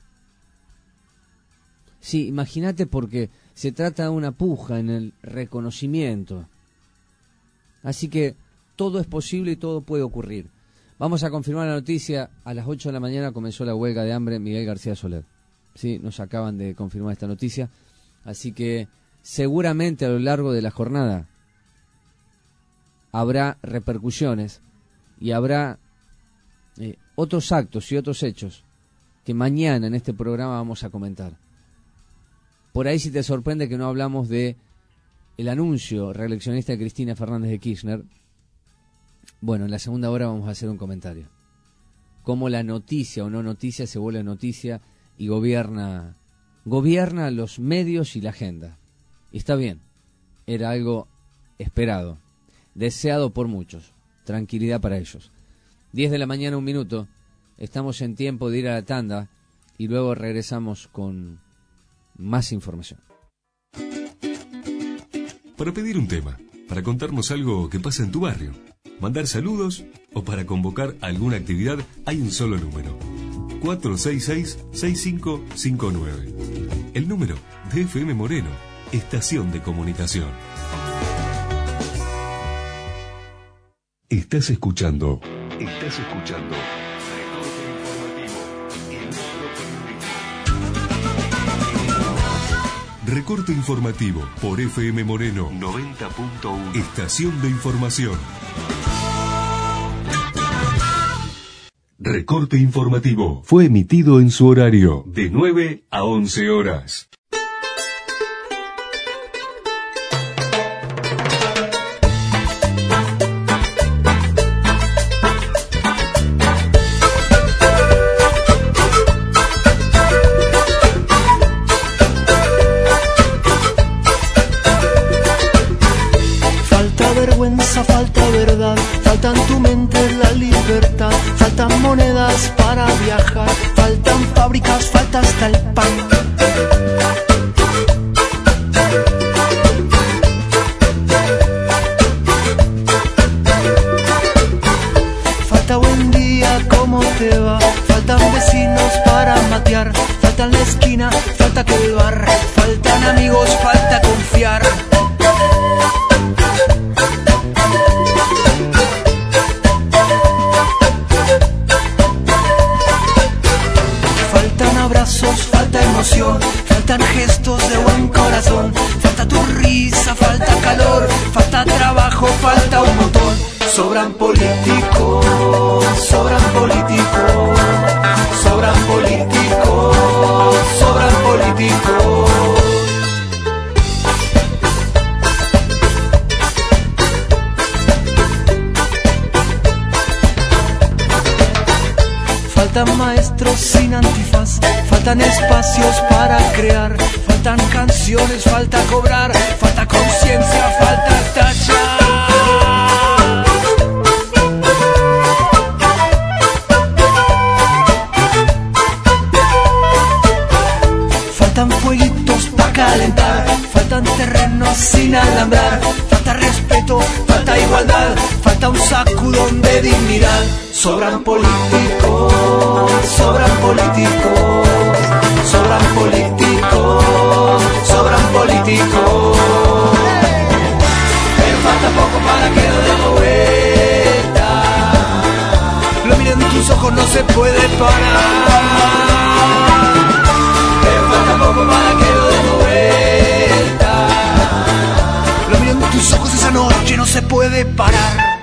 Sí, imagínate, porque se trata de una puja en el reconocimiento. Así que todo es posible y todo puede ocurrir. Vamos a confirmar la noticia. A las ocho de la mañana comenzó la huelga de hambre Miguel García Soler. Sí, nos acaban de confirmar esta noticia. Así que seguramente a lo largo de la jornada habrá repercusiones y habrá eh, otros actos y otros hechos que mañana en este programa vamos a comentar. Por ahí, si te sorprende que no hablamos de el anuncio reeleccionista de Cristina Fernández de Kirchner, bueno, en la segunda hora vamos a hacer un comentario. Cómo la noticia o no noticia se vuelve noticia y gobierna, gobierna los medios y la agenda. Y está bien, era algo esperado, deseado por muchos. Tranquilidad para ellos. diez de la mañana, un minuto. Estamos en tiempo de ir a la tanda y luego regresamos con más información. Para pedir un tema, para contarnos algo que pasa en tu barrio, mandar saludos o para convocar alguna actividad, hay un solo número: cuatro seis seis, seis cinco cinco nueve. El número de F M Moreno, estación de comunicación. Estás escuchando. Estás escuchando. Recorte informativo por F M Moreno noventa punto uno. Estación de información. Recorte informativo fue emitido en su horario de nueve a once horas. Falta verdad, falta en tu mente la libertad, faltan monedas para viajar, faltan fábricas, falta hasta el pan. lugar, falta en la esquina, falta aquel bar, faltan amigos, falta confiar. Faltan abrazos, falta emoción, faltan gestos de buen corazón, falta tu risa, falta calor, falta trabajo, falta un montón. Sobran políticos, sobran políticos, sobran políticos, sobran políticos. Faltan maestros sin antifaz, faltan espacios para crear, faltan canciones, falta cobrar, falta conciencia, falta tachar. Faltan fueguitos para calentar, faltan terrenos sin alambrar, falta respeto, falta igualdad, falta un sacudón de dignidad. Sobran políticos, sobran políticos, sobran políticos, sobran políticos. Pero falta poco para que lo demos vuelta. Lo miren en tus ojos, no se puede parar. Pero falta poco para que lo demos vuelta. Lo miren en tus ojos, esa noche no se puede parar.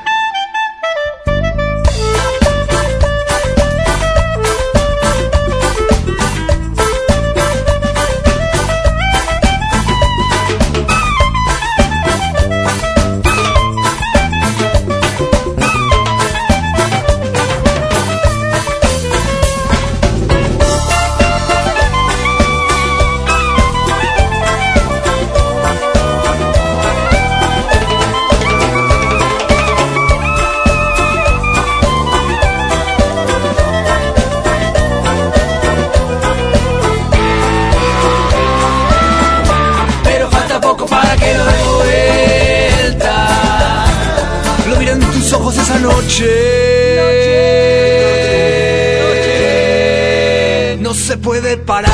Esa noche, noche, no se puede parar.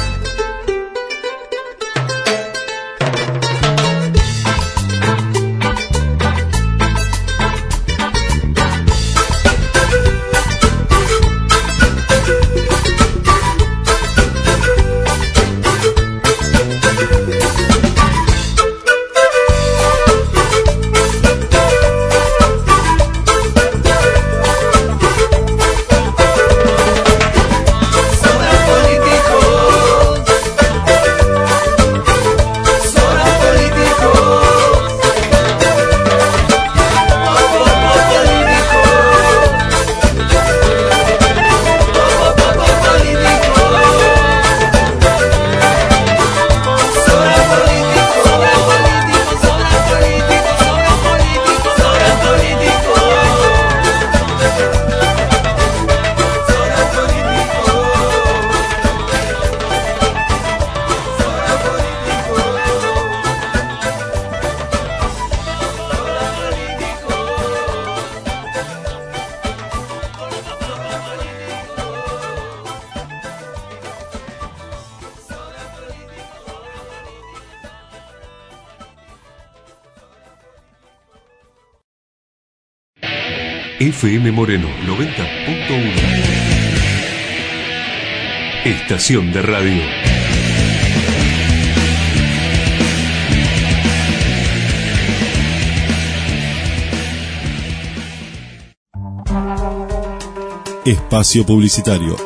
F M Moreno noventa punto uno. Estación de radio. Espacio publicitario.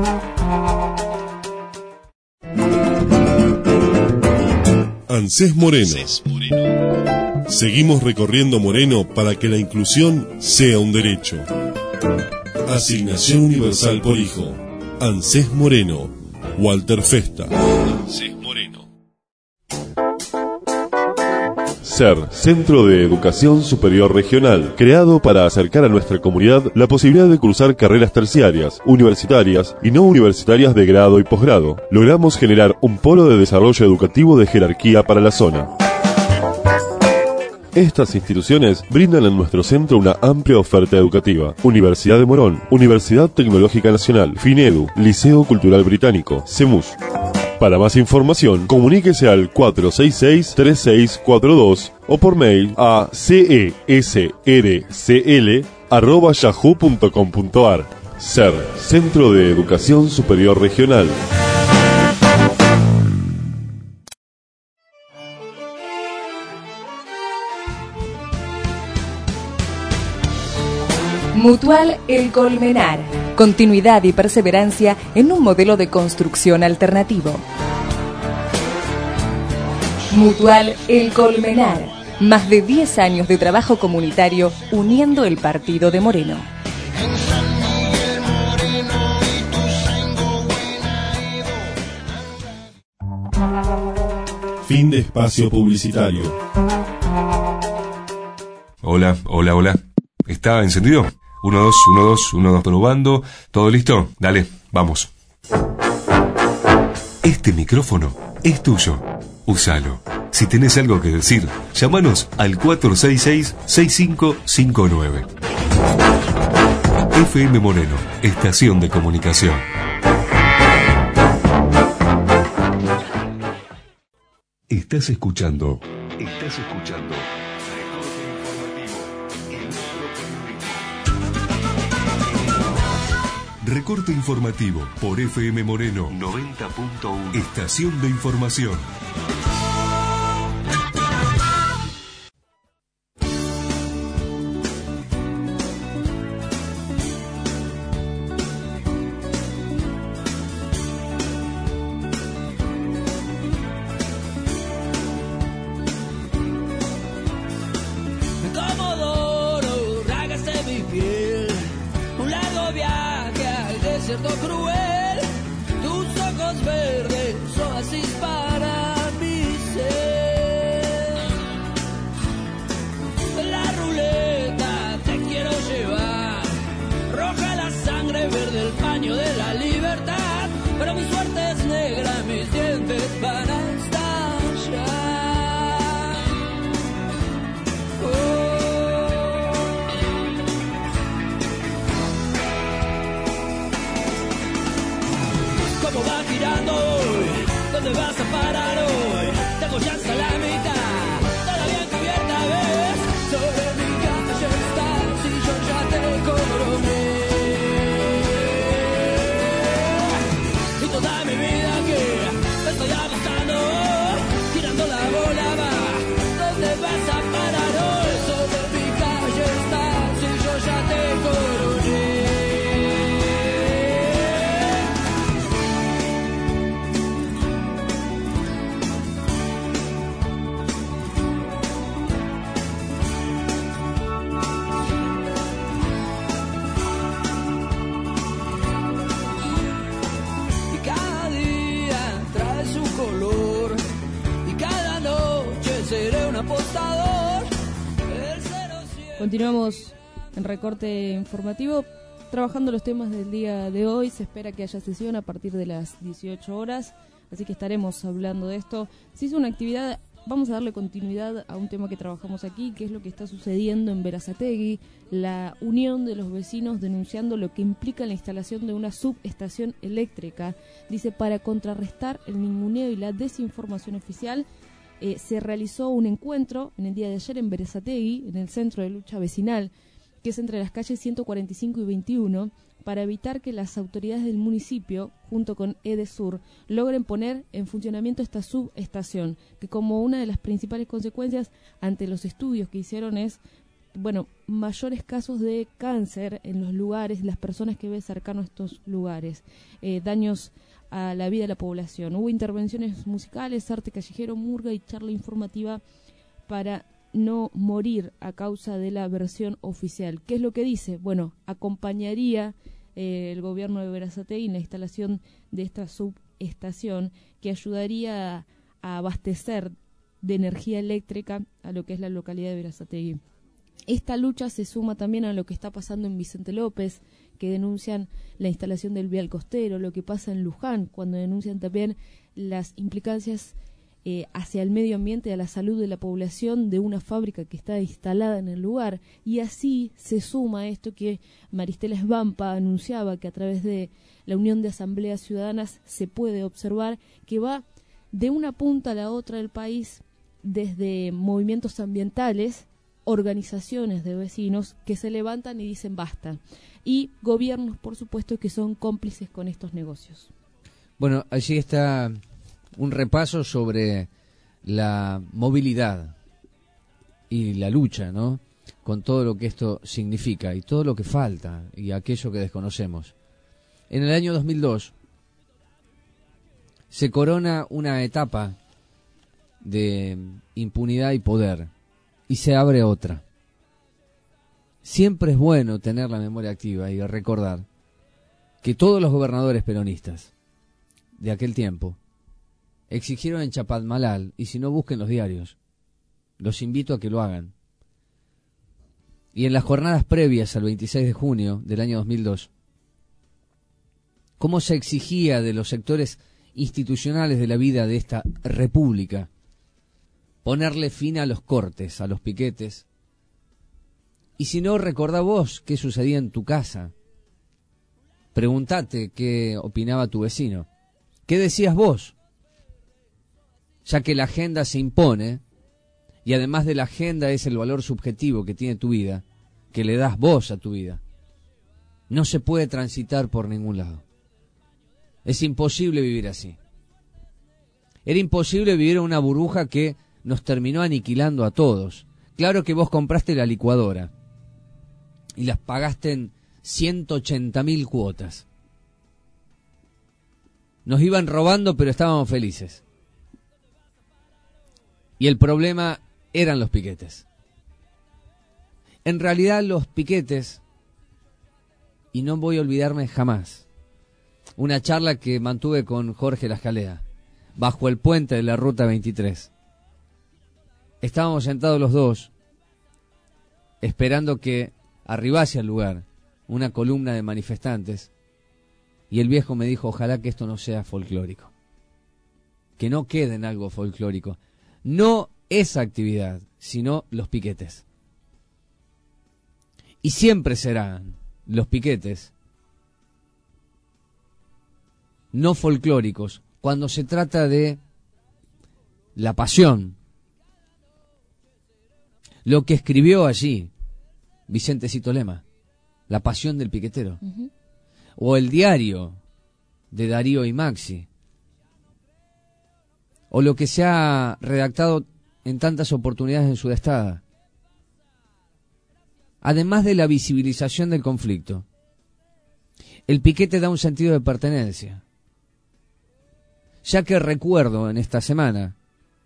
ANSES Moreno. Seguimos recorriendo Moreno para que la inclusión sea un derecho. Asignación universal por hijo. ANSES Moreno. Walter Festa. ANSES Moreno. SER, Centro de Educación Superior Regional, creado para acercar a nuestra comunidad la posibilidad de cursar carreras terciarias, universitarias y no universitarias de grado y posgrado. Logramos generar un polo de desarrollo educativo de jerarquía para la zona. Estas instituciones brindan en nuestro centro una amplia oferta educativa. Universidad de Morón, Universidad Tecnológica Nacional, FINEDU, Liceo Cultural Británico, CEMUS. Para más información, comuníquese al cuatro seis seis, tres seis cuatro dos o por mail a cesrcl arroba yahoo punto com punto ar. C E R, Centro de Educación Superior Regional. Mutual El Colmenar. Continuidad y perseverancia en un modelo de construcción alternativo. Mutual El Colmenar. Más de diez años de trabajo comunitario uniendo el partido de Moreno. Fin de espacio publicitario. Hola, hola, hola. ¿Está encendido? uno, dos, uno, dos, uno, dos, probando. ¿Todo listo? Dale, vamos. Este micrófono es tuyo. Úsalo. Si tenés algo que decir, llámanos al cuatro seis seis, seis cinco cinco nueve. F M Moreno, estación de comunicación. Estás escuchando. Estás escuchando. Recorte informativo por F M Moreno noventa punto uno. Estación de información. Cruel, tus ojos verdes, oasis para mi ser. La ruleta te quiero llevar, roja la sangre, verde el paño de la libertad. Pero mi suerte es negra, mis dientes van a estallar. Oh. ¿Cómo va girando hoy? ¿Dónde vas a parar hoy? Tengo llanza a la mitad, todavía encubierta ves. Sobre mi calle estás y yo ya te coroné. Y toda mi vida que me estoy apostando, girando la bola va. ¿Dónde vas a parar hoy? Sobre mi calle estás y yo ya te coroné. Continuamos en recorte informativo, trabajando los temas del día de hoy. Se espera que haya sesión a partir de las dieciocho horas, así que estaremos hablando de esto. Se hizo una actividad, vamos a darle continuidad a un tema que trabajamos aquí, que es lo que está sucediendo en Berazategui, la unión de los vecinos denunciando lo que implica la instalación de una subestación eléctrica. Dice, para contrarrestar el ninguneo y la desinformación oficial, Eh, se realizó un encuentro en el día de ayer en Berazategui, en el Centro de Lucha Vecinal, que es entre las calles ciento cuarenta y cinco y veintiuno, para evitar que las autoridades del municipio, junto con EDESUR, logren poner en funcionamiento esta subestación, que como una de las principales consecuencias ante los estudios que hicieron es, bueno, mayores casos de cáncer en los lugares, las personas que ven cercano a estos lugares, eh, daños a la vida de la población. Hubo intervenciones musicales, arte callejero, murga y charla informativa para no morir a causa de la versión oficial. ¿Qué es lo que dice? Bueno, acompañaría eh, el gobierno de Berazategui en la instalación de esta subestación que ayudaría a, a abastecer de energía eléctrica a lo que es la localidad de Berazategui. Esta lucha se suma también a lo que está pasando en Vicente López, que denuncian la instalación del vial costero, lo que pasa en Luján, cuando denuncian también las implicancias eh, hacia el medio ambiente y a la salud de la población de una fábrica que está instalada en el lugar. Y así se suma esto que Maristela Svampa anunciaba, que a través de la Unión de Asambleas Ciudadanas se puede observar que va de una punta a la otra del país, desde movimientos ambientales, organizaciones de vecinos que se levantan y dicen basta, y gobiernos, por supuesto, que son cómplices con estos negocios. Bueno, allí está un repaso sobre la movilidad y la lucha, ¿no?, con todo lo que esto significa y todo lo que falta y aquello que desconocemos. En el año dos mil dos se corona una etapa de impunidad y poder y se abre otra. Siempre es bueno tener la memoria activa y recordar que todos los gobernadores peronistas de aquel tiempo exigieron en Chapadmalal, y si no, busquen los diarios, los invito a que lo hagan. Y en las jornadas previas al veintiséis de junio del año dos mil dos, cómo se exigía de los sectores institucionales de la vida de esta república ponerle fin a los cortes, a los piquetes. Y si no, recordá vos qué sucedía en tu casa. Preguntate qué opinaba tu vecino. ¿Qué decías vos? Ya que la agenda se impone, y además de la agenda es el valor subjetivo que tiene tu vida, que le das vos a tu vida. No se puede transitar por ningún lado. Es imposible vivir así. Era imposible vivir en una burbuja que nos terminó aniquilando a todos. Claro que vos compraste la licuadora y las pagaste en ciento ochenta mil cuotas. Nos iban robando, pero estábamos felices. Y el problema eran los piquetes. En realidad los piquetes, y no voy a olvidarme jamás, una charla que mantuve con Jorge Lascalea, bajo el puente de la Ruta veintitrés. Estábamos sentados los dos, esperando que arribase al lugar una columna de manifestantes, y el viejo me dijo, ojalá que esto no sea folclórico, que no quede en algo folclórico, no esa actividad, sino los piquetes. Y siempre serán los piquetes no folclóricos cuando se trata de la pasión. Lo que escribió allí Vicentecito Lema, La pasión del piquetero. Uh-huh. O el diario de Darío y Maxi. O lo que se ha redactado en tantas oportunidades en Sudestada. Además de la visibilización del conflicto, el piquete da un sentido de pertenencia. Ya que recuerdo en esta semana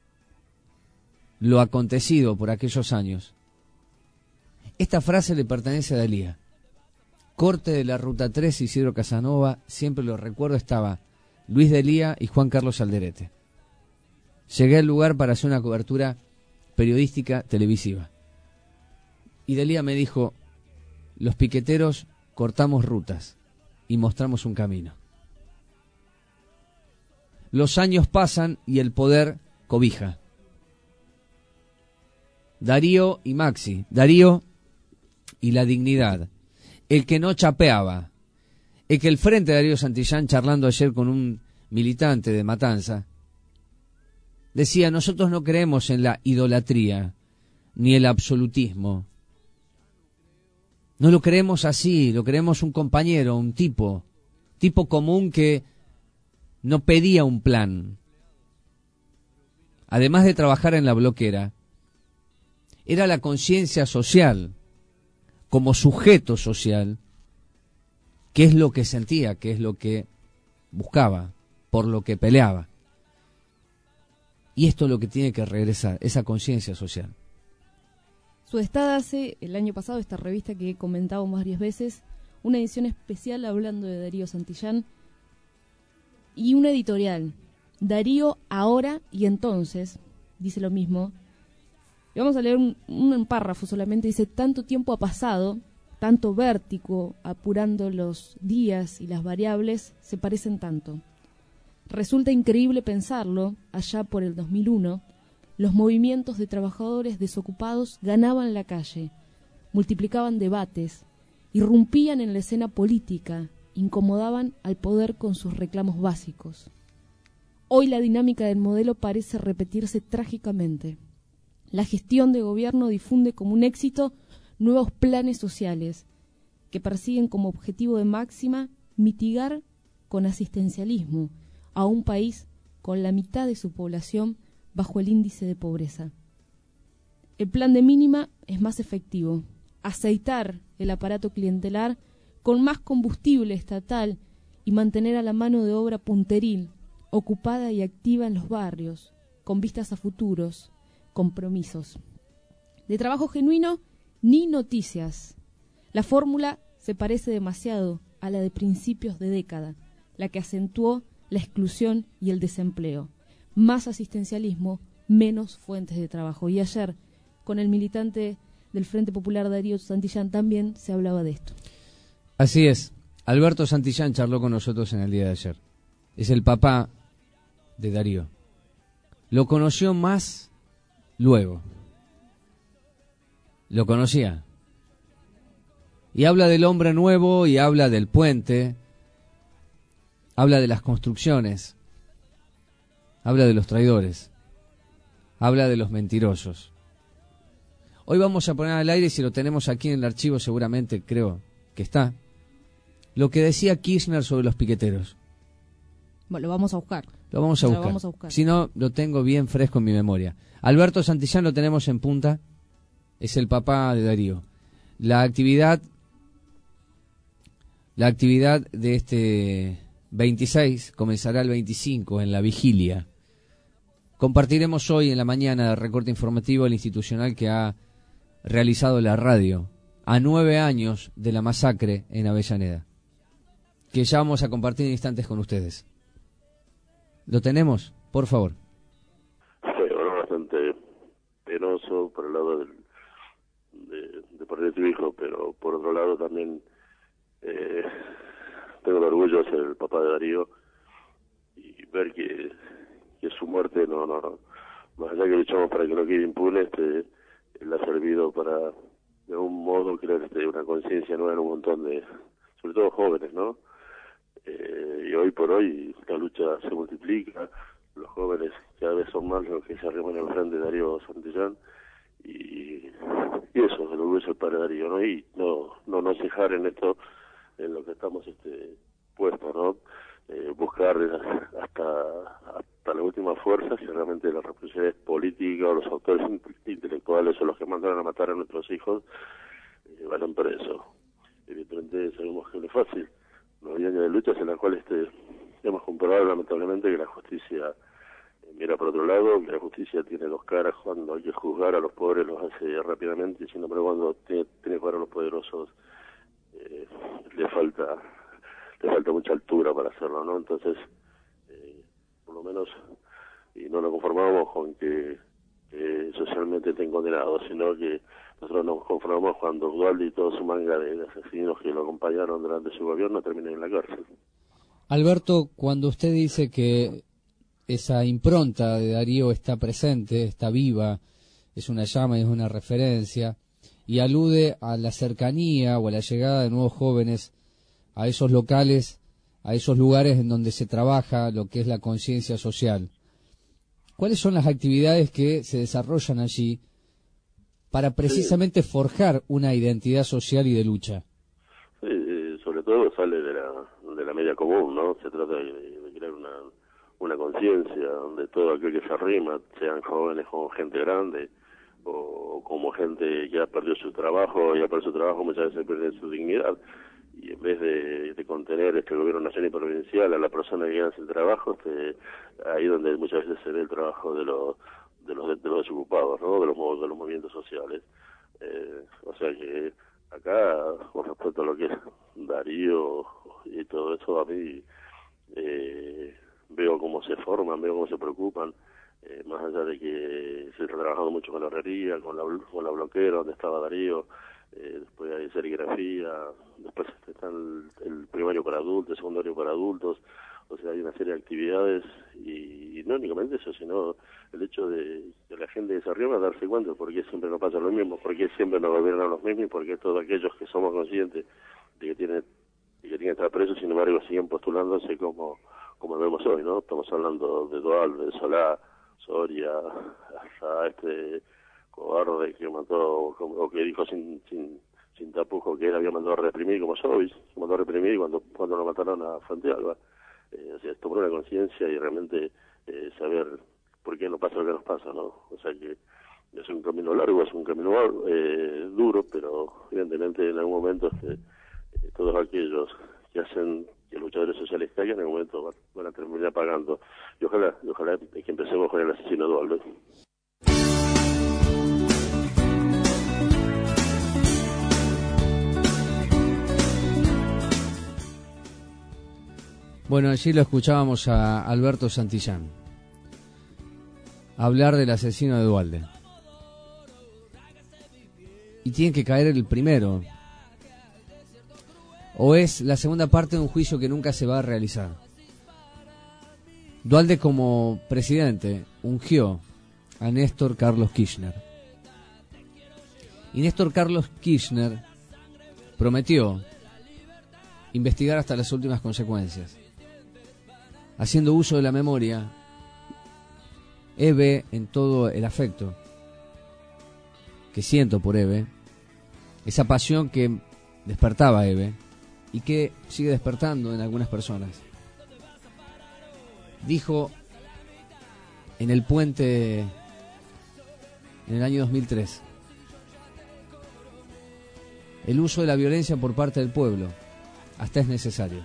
lo acontecido por aquellos años, esta frase le pertenece a Dalía. Corte de la Ruta tres, Isidro Casanova, siempre lo recuerdo, estaba Luis Delía y Juan Carlos Alderete. Llegué al lugar para hacer una cobertura periodística televisiva. Y Delía me dijo, los piqueteros cortamos rutas y mostramos un camino. Los años pasan y el poder cobija. Darío y Maxi, Darío y la dignidad, el que no chapeaba, el que el Frente de Darío Santillán, charlando ayer con un militante de Matanza, decía, nosotros no creemos en la idolatría, ni el absolutismo. No lo creemos así, lo creemos un compañero, un tipo, tipo común que no pedía un plan. Además de trabajar en la bloquera, era la conciencia social, como sujeto social, que es lo que sentía, que es lo que buscaba, por lo que peleaba. Y esto es lo que tiene que regresar, esa conciencia social. Sudestada hace, el año pasado, esta revista que he comentado varias veces, una edición especial hablando de Darío Santillán y una editorial, Darío ahora y entonces, dice lo mismo. Y vamos a leer un, un párrafo solamente, dice, tanto tiempo ha pasado, tanto vértigo apurando los días y las variables, se parecen tanto. Resulta increíble pensarlo, allá por el dos mil uno, los movimientos de trabajadores desocupados ganaban la calle, multiplicaban debates, irrumpían en la escena política, incomodaban al poder con sus reclamos básicos. Hoy la dinámica del modelo parece repetirse trágicamente. La gestión de gobierno difunde como un éxito nuevos planes sociales que persiguen como objetivo de máxima mitigar con asistencialismo a un país con la mitad de su población bajo el índice de pobreza. El plan de mínima es más efectivo, aceitar el aparato clientelar con más combustible estatal y mantener a la mano de obra punteril, ocupada y activa en los barrios, con vistas a futuros, compromisos. De trabajo genuino, ni noticias. La fórmula se parece demasiado a la de principios de década, la que acentuó la exclusión y el desempleo. Más asistencialismo, menos fuentes de trabajo. Y ayer, con el militante del Frente Popular Darío Santillán, también se hablaba de esto. Así es. Alberto Santillán charló con nosotros en el día de ayer. Es el papá de Darío. Lo conoció más luego. Lo conocía. Y habla del hombre nuevo y habla del puente. Habla de las construcciones. Habla de los traidores. Habla de los mentirosos. Hoy vamos a poner al aire, si lo tenemos aquí en el archivo, seguramente creo que está, lo que decía Kirchner sobre los piqueteros. Bueno, lo vamos a buscar. Lo vamos a buscar. Lo vamos a buscar. Si no, lo tengo bien fresco en mi memoria. Alberto Santillán lo tenemos en punta. Es el papá de Darío. La actividad, la actividad de este veintiséis comenzará el veinticinco en la vigilia. Compartiremos hoy en la mañana el recorte informativo el institucional que ha realizado la radio a nueve años de la masacre en Avellaneda, que ya vamos a compartir en instantes con ustedes. ¿Lo tenemos? Por favor. Fue bueno, bastante penoso por el lado del, de, de perder a tu hijo, pero por otro lado también eh, tengo el orgullo de ser el papá de Darío y ver que, que su muerte no, no, no, más allá que luchamos para que no quede impune, este, él ha servido para de algún modo crear este, una conciencia nueva en un montón de, sobre todo jóvenes, ¿no? Eh, y hoy por hoy la lucha se multiplica, los jóvenes cada vez son más los que se arriman al frente de Darío Santillán y, y eso, el orgullo del padre Darío, ¿no? Y no, no, no cejar en esto, en lo que estamos este, puestos, ¿no? Eh, buscar hasta, hasta la última fuerza si realmente las represiones políticas o los autores intelectuales o los que mandaron a matar a nuestros hijos eh, van preso. Evidentemente sabemos que no es fácil. No hay años de luchas en las cuales este, hemos comprobado lamentablemente que la justicia eh, mira por otro lado, que la justicia tiene dos caras. Cuando hay que juzgar a los pobres los hace rápidamente, sino pero cuando tiene, tiene que juzgar a los poderosos eh, le falta le falta mucha altura para hacerlo, ¿no? Entonces, eh, por lo menos, y no nos conformamos con que eh, socialmente estén condenados, sino que nosotros nos conformamos cuando Dualde y toda su manga de asesinos que lo acompañaron durante su gobierno terminen en la cárcel. Alberto, cuando usted dice que esa impronta de Darío está presente, está viva, es una llama, es una referencia, y alude a la cercanía o a la llegada de nuevos jóvenes a esos locales, a esos lugares en donde se trabaja lo que es la conciencia social. ¿Cuáles son las actividades que se desarrollan allí para precisamente sí. forjar una identidad social y de lucha? Sí, sobre todo sale de la, de la media común, ¿no? Se trata de, de crear una, una conciencia donde todo aquel que se arrima, sean jóvenes como gente grande, o como gente que ha perdido su trabajo, y ha perdido su trabajo muchas veces pierde su dignidad, y en vez de, de contener este gobierno nacional y provincial a la persona que gana el trabajo, este, ahí donde muchas veces se ve el trabajo de los de los, de los desocupados, ¿no? de los de los movimientos sociales. Eh, o sea que acá, con respecto a lo que es Darío y todo eso, a mí eh, veo cómo se forman, veo cómo se preocupan, eh, más allá de que se está trabajando mucho con la herrería, con la, con la bloquera, donde estaba Darío. Eh, después hay serigrafía, después está el, el primario para adultos, el secundario para adultos, O sea, hay una serie de actividades y, y no únicamente eso, sino el hecho de que la gente de se arriba a darse cuenta por qué siempre nos pasa lo mismo, por qué siempre nos gobiernan los mismos y por qué todos aquellos que somos conscientes de que tienen, de que tienen que estar presos, sin embargo siguen postulándose como, como lo vemos hoy, ¿no? Estamos hablando de Dualde, de Solá, Soria, hasta este cobarde que mató, como, o que dijo sin, sin, sin tapujo que él había mandado a reprimir, como Sovich, que mandó a reprimir cuando, cuando lo mataron a Fuente Alba. Eh, o sea, tomar una conciencia y realmente eh, saber por qué nos pasa lo que nos pasa, ¿no? O sea que es un camino largo, es un camino eh, duro, pero evidentemente en algún momento este, eh, todos aquellos que hacen que los luchadores sociales caigan en algún momento van, van a terminar pagando. Y ojalá, y ojalá que empecemos con el asesino de Dualde. Bueno, allí lo escuchábamos a Alberto Santillán hablar del asesino de Dualde. Y tiene que caer el primero. O es la segunda parte de un juicio que nunca se va a realizar. Dualde, como presidente, ungió a Néstor Carlos Kirchner. Y Néstor Carlos Kirchner prometió investigar hasta las últimas consecuencias. Haciendo uso de la memoria, Eve, en todo el afecto que siento por Eve, esa pasión que despertaba Eve y que sigue despertando en algunas personas, dijo en el puente en el año dos mil tres: el uso de la violencia por parte del pueblo hasta es necesario.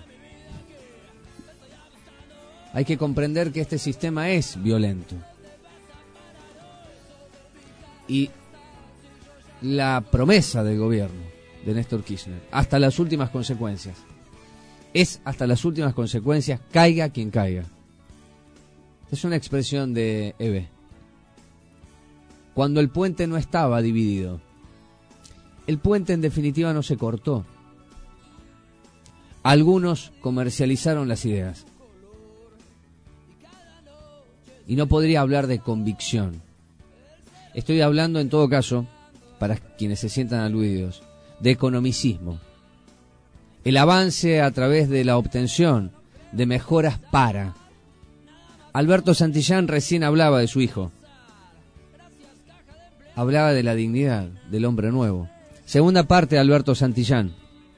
Hay que comprender que este sistema es violento. Y la promesa del gobierno de Néstor Kirchner, hasta las últimas consecuencias, es hasta las últimas consecuencias, caiga quien caiga. Es una expresión de Eve. Cuando el puente no estaba dividido, el puente en definitiva no se cortó. Algunos comercializaron las ideas. Y no podría hablar de convicción. Estoy hablando, en todo caso, para quienes se sientan aludidos, de economicismo. El avance a través de la obtención de mejoras para. Alberto Santillán recién hablaba de su hijo. Hablaba de la dignidad del hombre nuevo. Segunda parte de Alberto Santillán.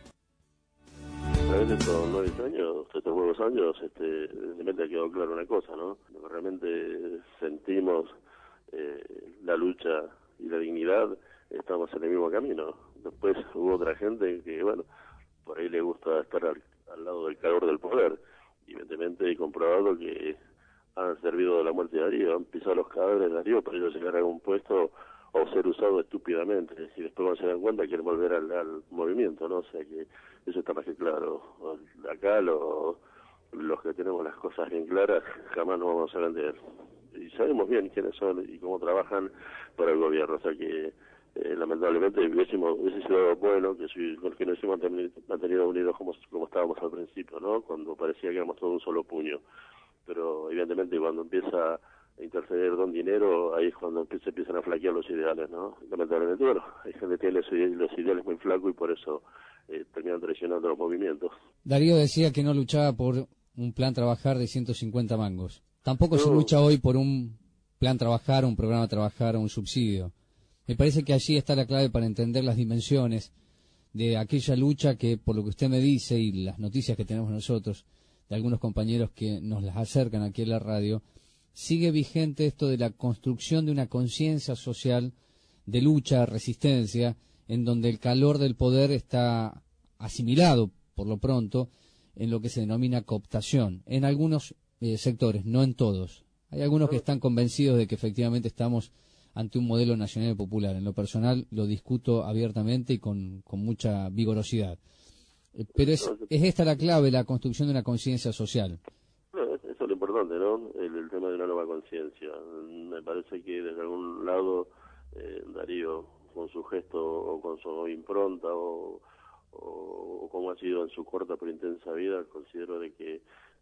A través de estos nueve años, estos nuevos años, este, realmente ha quedado claro una cosa, ¿no? Realmente sentimos eh, la lucha y la dignidad, estamos en el mismo camino. Después hubo otra gente que, bueno, por ahí le gusta estar al, al lado del calor del poder. Y evidentemente he comprobado que han servido de la muerte de Darío, han pisado los cadáveres de Darío para ellos llegar a algún puesto o ser usado estúpidamente. Y después cuando se dan cuenta quieren volver al, al movimiento, ¿no? O sea que eso está más que claro. Acá lo, los que tenemos las cosas bien claras jamás nos vamos a vender. Y sabemos bien quiénes son y cómo trabajan para el gobierno. O sea que eh, lamentablemente hubiésemos, hubiese sido bueno que, si, que nos hubiésemos mantenido unidos como, como estábamos al principio, ¿no? Cuando parecía que éramos todo un solo puño. Pero evidentemente cuando empieza a interceder don dinero, ahí es cuando se empiezan a flaquear los ideales, ¿no? Lamentablemente, bueno, hay gente que tiene los, los ideales muy flacos y por eso eh, terminan traicionando los movimientos. Darío decía que no luchaba por un plan trabajar de ciento cincuenta mangos. Tampoco no se lucha hoy por un plan trabajar, un programa trabajar o un subsidio. Me parece que allí está la clave para entender las dimensiones de aquella lucha que, por lo que usted me dice y las noticias que tenemos nosotros, de algunos compañeros que nos las acercan aquí en la radio, sigue vigente esto de la construcción de una conciencia social de lucha, resistencia, en donde el calor del poder está asimilado, por lo pronto, en lo que se denomina cooptación, en algunos eh, sectores, no en todos. Hay algunos que están convencidos de que efectivamente estamos ante un modelo nacional y popular. En lo personal lo discuto abiertamente y con, con mucha vigorosidad. Pero es, es esta la clave, la construcción de una conciencia social. No, eso es lo importante, ¿no? El, el tema de una nueva conciencia. Me parece que desde algún lado eh, Darío, con su gesto o con su impronta o, o, o como ha sido en su corta pero intensa vida, considero de que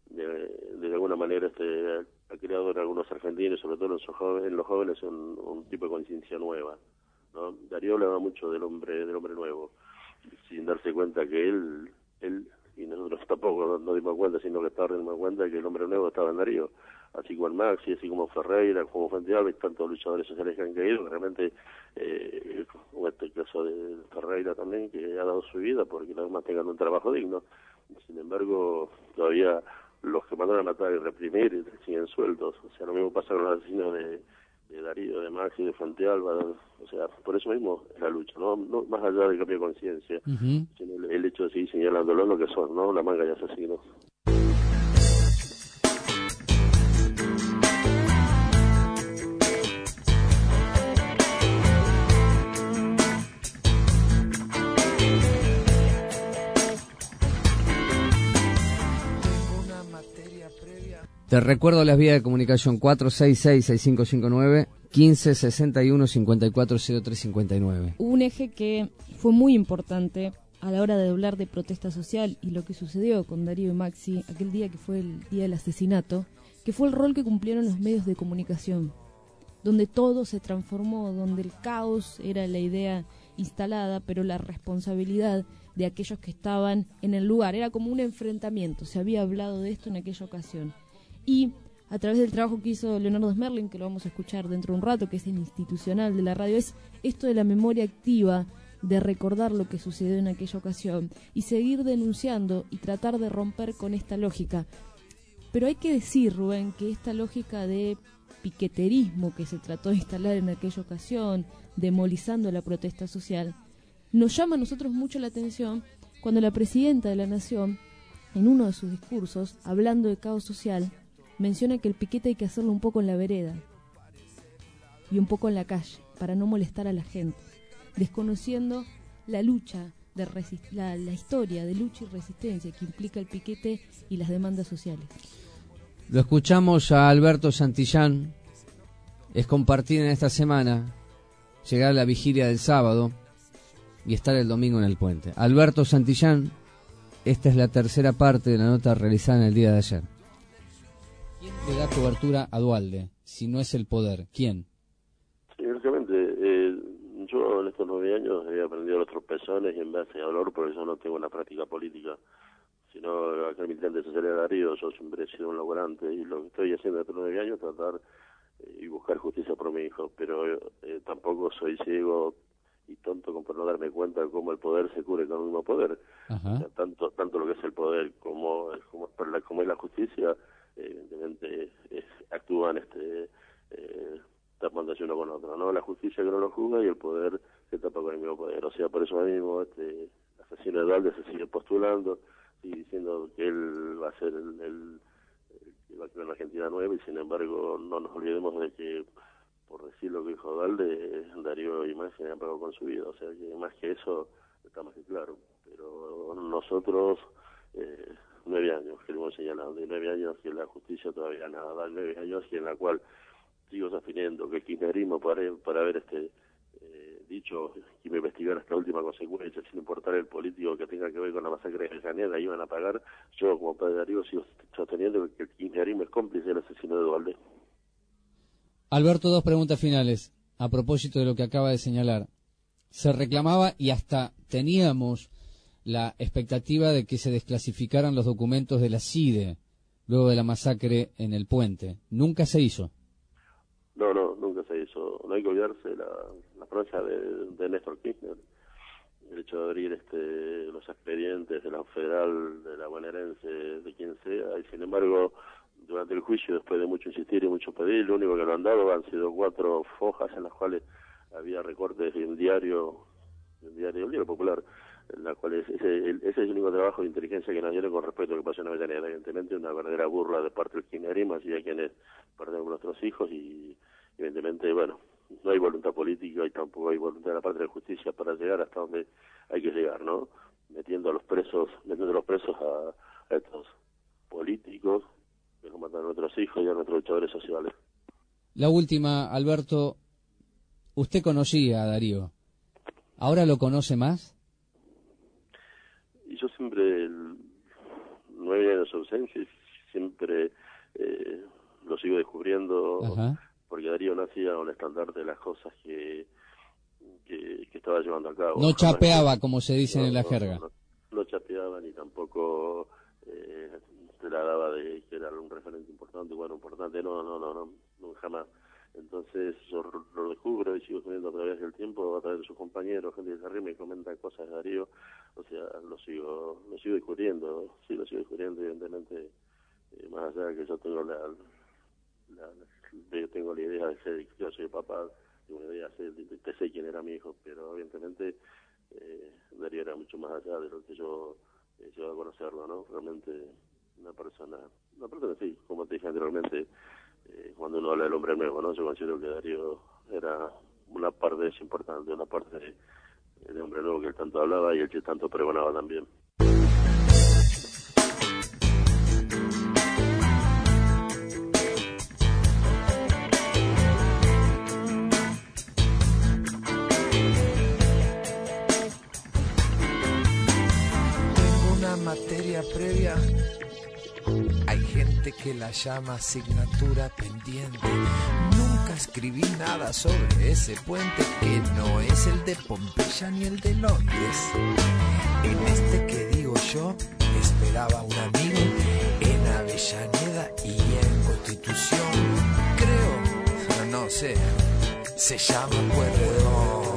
de, de alguna manera este ha creado en algunos argentinos, sobre todo en, sus jóvenes, en los jóvenes, un, un tipo de conciencia nueva, ¿no? Darío hablaba mucho del hombre del hombre nuevo, sin darse cuenta que él, él y nosotros tampoco no, no dimos cuenta, sino que tarde dimos cuenta que el hombre nuevo estaba en Darío, así como el Maxi, así como Ferreira, como Fuentealba, y tantos luchadores sociales que han caído, que realmente, eh, como este caso de Ferreira también, que ha dado su vida porque los demás tengan un trabajo digno. Sin embargo, todavía los que mandaron a matar y reprimir siguen sueltos. O sea, lo mismo pasa con los asesinos de, de Darío, de Maxi, de Fuentealba. O sea, por eso mismo es la lucha, ¿no? No más allá del cambio de conciencia, uh-huh. sino el, el hecho de seguir señalándolo lo que son, ¿no? La manga ya se asignó. Te recuerdo las vías de comunicación cuatro seis seis, seis cinco cinco nueve, quince sesenta y uno, cincuenta y cuatro cero tres cincuenta y nueve. Un eje que fue muy importante a la hora de hablar de protesta social y lo que sucedió con Darío y Maxi aquel día que fue el día del asesinato, que fue el rol que cumplieron los medios de comunicación, donde todo se transformó, donde el caos era la idea instalada, pero la responsabilidad de aquellos que estaban en el lugar era como un enfrentamiento. Se había hablado de esto en aquella ocasión. Y a través del trabajo que hizo Leonardo Smerling, que lo vamos a escuchar dentro de un rato, que es el institucional de la radio, es esto de la memoria activa, de recordar lo que sucedió en aquella ocasión y seguir denunciando y tratar de romper con esta lógica. Pero hay que decir, Rubén, que esta lógica de piqueterismo que se trató de instalar en aquella ocasión, demonizando la protesta social, nos llama a nosotros mucho la atención cuando la presidenta de la Nación, en uno de sus discursos, hablando de caos social, menciona que el piquete hay que hacerlo un poco en la vereda y un poco en la calle, para no molestar a la gente, desconociendo la lucha, de resist- la, la historia de lucha y resistencia que implica el piquete y las demandas sociales. Lo escuchamos a Alberto Santillán. Es compartir en esta semana, llegar a la vigilia del sábado y estar el domingo en el puente. Alberto Santillán, esta es la tercera parte de la nota realizada en el día de ayer. ¿Quién le da cobertura a Duhalde, si no es el poder? ¿Quién? Sí, básicamente, eh, yo en estos nueve años he aprendido los tropezones y en base a dolor, por eso no tengo una práctica política, sino acá el militante social de Darío, yo siempre he sido un laborante y lo que estoy haciendo estos nueve años es tratar eh, y buscar justicia por mi hijo, pero eh, tampoco soy ciego y tonto como para no darme cuenta de cómo el poder se cubre con el mismo poder. O sea, tanto tanto lo que es el poder como como, como es la justicia, evidentemente eh, actúan este eh, tapándose uno con otro, ¿no? La justicia que no lo juzga y el poder se tapa con el mismo poder. O sea, por eso mismo este el asesino de Duhalde se sigue postulando y diciendo que él va a ser el, el, el que va a crear una Argentina nueva, y sin embargo no nos olvidemos de que, por decir lo que dijo Duhalde, Darío y Maxi han pagado con su vida. O sea, que más que eso está más que claro. Pero nosotros eh, nueve años que hemos señalado, de nueve años que la justicia todavía nada da, nueve años y en la cual sigo sosteniendo que el kirchnerismo, para, para haber este eh, dicho que me investigar hasta la última consecuencia, sin importar el político que tenga que ver con la masacre de Caneda, iban a pagar. Yo como padre de Darío sigo sosteniendo que el kirchnerismo es cómplice del asesino de Duhalde. Alberto, dos preguntas finales a propósito de lo que acaba de señalar. Se reclamaba y hasta teníamos la expectativa de que se desclasificaran los documentos de la C I D E luego de la masacre en el puente. ¿Nunca se hizo? No, no, nunca se hizo. No hay que olvidarse la, la pronuncia de, de Néstor Kirchner, el hecho de abrir este, los expedientes de la federal, de la bonaerense, de quien sea, y sin embargo, durante el juicio, después de mucho insistir y mucho pedir, lo único que lo han dado han sido cuatro hojas en las cuales había recortes de un diario, de un diario, un diario popular, en la cual ese, ese es el único trabajo de inteligencia que nos dieron con respecto a lo que pasó en Avellaneda. Evidentemente una verdadera burla de parte del kirchnerismo, así de quienes perdemos nuestros hijos, y evidentemente, bueno, no hay voluntad política y tampoco hay voluntad de la parte de la justicia para llegar hasta donde hay que llegar, ¿no? Metiendo a los presos, metiendo a los presos a, a estos políticos que nos matan a nuestros hijos y a nuestros luchadores sociales. La última, Alberto, usted conocía a Darío, ¿ahora lo conoce más? Y yo siempre, el, nueve años de ausencia, siempre eh, lo sigo descubriendo. Ajá. Porque Darío no hacía un estandarte de las cosas que, que, que estaba llevando a cabo. No chapeaba, como se dice no, en la no, jerga. No, no chapeaba ni tampoco eh, te la daba de que era un referente importante, bueno, importante, no, no, no, no, no jamás. Entonces yo lo descubro y sigo descubriendo a través del tiempo, a través de sus compañeros, gente que se arriba y me comenta cosas de Darío, o sea, lo sigo, lo sigo descubriendo, sí, lo sigo descubriendo, evidentemente, eh, más allá de que yo tengo la... la, la yo tengo la idea de ser, yo soy papá, tengo una idea de, ser, de, de sé quién era mi hijo, pero evidentemente eh, Darío era mucho más allá de lo que yo eh, llevo a conocerlo, ¿no? Realmente una persona, una persona sí, como te dije anteriormente, eh, cuando uno habla del hombre nuevo, ¿no? Yo considero que Darío era una parte importante, una parte de, de hombre nuevo que él tanto hablaba y el que tanto pregonaba también. Materia previa, hay gente que la llama asignatura pendiente. Nunca escribí nada sobre ese puente que no es el de Pompeya ni el de Londres. En este que digo yo, esperaba un amigo en Avellaneda y en Constitución. Creo, no sé, se llama Pueyrredón.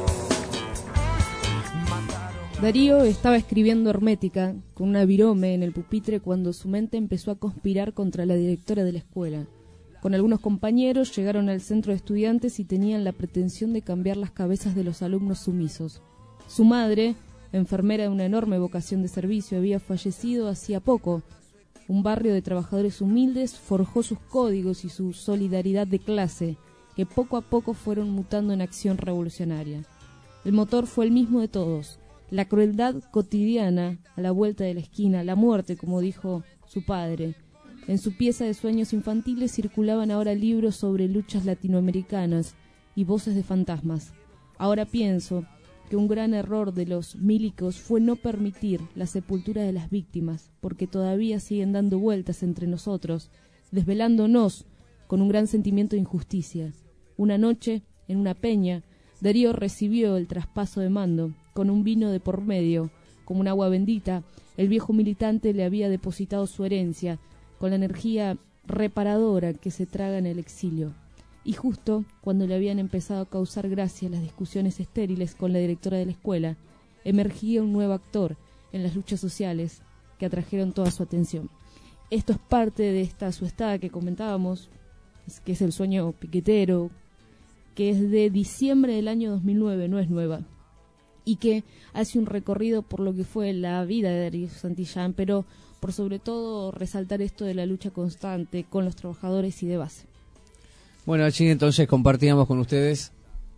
Darío estaba escribiendo Hermética con una virome en el pupitre cuando su mente empezó a conspirar contra la directora de la escuela. Con algunos compañeros llegaron al centro de estudiantes y tenían la pretensión de cambiar las cabezas de los alumnos sumisos. Su madre, enfermera de una enorme vocación de servicio, había fallecido hacía poco. Un barrio de trabajadores humildes forjó sus códigos y su solidaridad de clase, que poco a poco fueron mutando en acción revolucionaria. El motor fue el mismo de todos. La crueldad cotidiana a la vuelta de la esquina, la muerte, como dijo su padre. En su pieza de sueños infantiles circulaban ahora libros sobre luchas latinoamericanas y voces de fantasmas. Ahora pienso que un gran error de los milicos fue no permitir la sepultura de las víctimas, porque todavía siguen dando vueltas entre nosotros, desvelándonos con un gran sentimiento de injusticia. Una noche, en una peña, Darío recibió el traspaso de mando, con un vino de por medio, como un agua bendita. El viejo militante le había depositado su herencia, con la energía reparadora que se traga en el exilio. Y justo cuando le habían empezado a causar gracia las discusiones estériles con la directora de la escuela, emergía un nuevo actor en las luchas sociales que atrajeron toda su atención. Esto es parte de esta suestada que comentábamos, que es el sueño piquetero, que es de diciembre del año dos mil nueve, no es nueva, y que hace un recorrido por lo que fue la vida de Darío Santillán, pero por sobre todo resaltar esto de la lucha constante con los trabajadores y de base. Bueno, allí entonces compartíamos con ustedes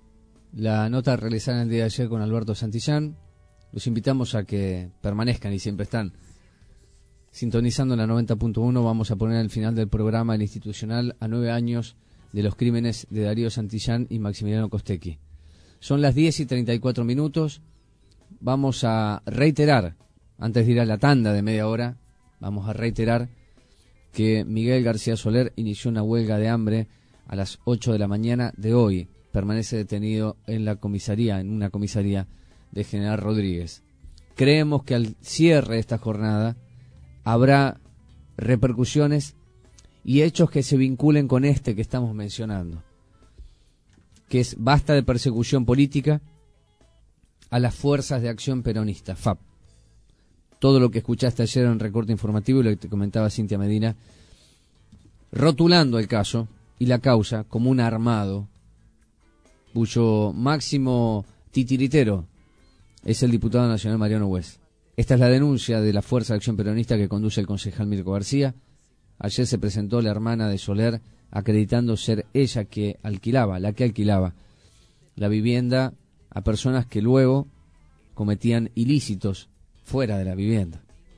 la nota realizada el día de ayer con Alberto Santillán. Los invitamos a que permanezcan y siempre están sintonizando la noventa punto uno. Vamos a poner al final del programa el institucional a nueve años de los crímenes de Darío Santillán y Maximiliano Costecchi. Son las diez y treinta y cuatro minutos. Vamos a reiterar, antes de ir a la tanda de media hora, vamos a reiterar que Miguel García Soler inició una huelga de hambre a las ocho de la mañana de hoy. Permanece detenido en la comisaría, en una comisaría de General Rodríguez. Creemos que al cierre de esta jornada habrá repercusiones y hechos que se vinculen con este que estamos mencionando, que es basta de persecución política a las fuerzas de acción peronista, F A P. Todo lo que escuchaste ayer en el recorte informativo y lo que te comentaba Cintia Medina, rotulando el caso y la causa como un armado, cuyo máximo titiritero es el diputado nacional Mariano West. Esta es la denuncia de la Fuerza de Acción Peronista que conduce el concejal Mirko García. Ayer se presentó la hermana de Soler acreditando ser ella que alquilaba, la que alquilaba la vivienda a personas que luego cometían ilícitos fuera de la vivienda.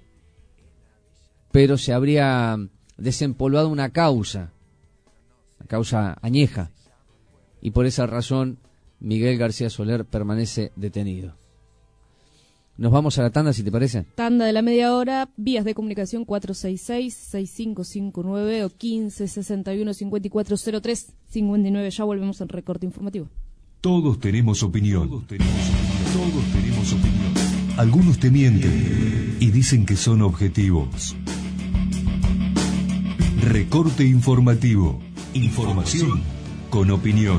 Pero se habría desempolvado una causa, una causa añeja, y por esa razón Miguel García Soler permanece detenido. Nos vamos a la tanda, si te parece. Tanda de la media hora, vías de comunicación cuatro seis seis, seis cinco cinco nueve o quince sesenta y uno cincuenta y cuatro cero tres cincuenta y nueve. Ya volvemos al recorte informativo. Todos tenemos opinión. Todos tenemos opinión. Todos tenemos opinión. Algunos te mienten y dicen que son objetivos. Recorte informativo. Información con opinión.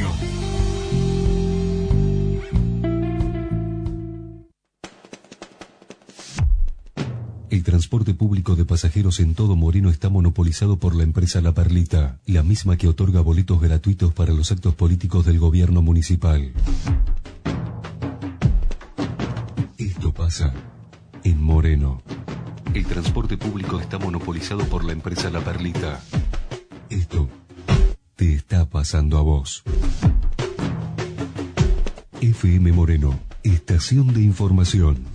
El transporte público de pasajeros en todo Moreno está monopolizado por la empresa La Perlita, la misma que otorga boletos gratuitos para los actos políticos del gobierno municipal. Esto pasa en Moreno. El transporte público está monopolizado por la empresa La Perlita. Esto te está pasando a vos. F M Moreno, estación de información.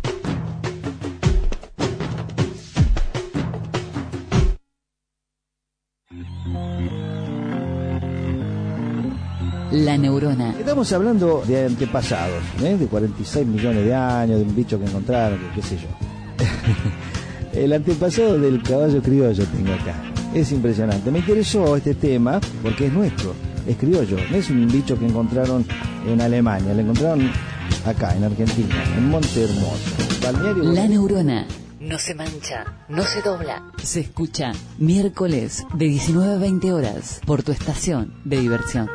La neurona. Estamos hablando de antepasados, ¿eh? De cuarenta y seis millones de años, de un bicho que encontraron, que, qué sé yo. El antepasado del caballo criollo tengo acá. Es impresionante. Me interesó este tema porque es nuestro, es criollo. No es un bicho que encontraron en Alemania, lo encontraron acá, en Argentina, en Monte Hermoso. Balneario. La neurona. No se mancha, no se dobla. Se escucha miércoles de diecinueve a veinte horas por tu estación de diversión.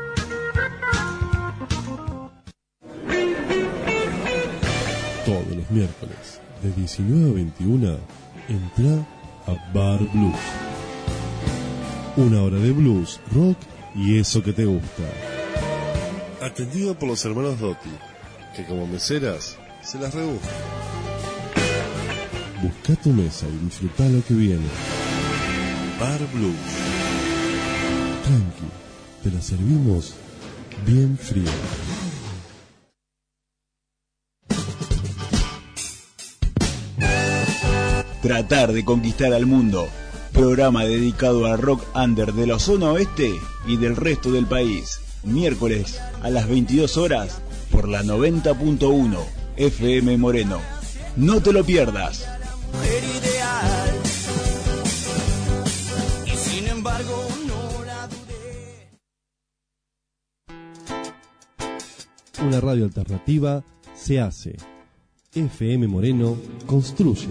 Todos los miércoles de diecinueve a veintiuna entra a Bar Blues. Una hora de blues, rock y eso que te gusta. Atendido por los hermanos Dotti, que como meseras se las rebuscan. Busca tu mesa y disfruta lo que viene. Bar Blues. Tranqui, te la servimos bien fría. Tratar de conquistar al mundo. Programa dedicado al rock under de la zona oeste y del resto del país. Miércoles a las veintidós horas por la noventa punto uno F M Moreno. No te lo pierdas. Era ideal y sin embargo no la dudé. Una radio alternativa se hace. F M Moreno construye.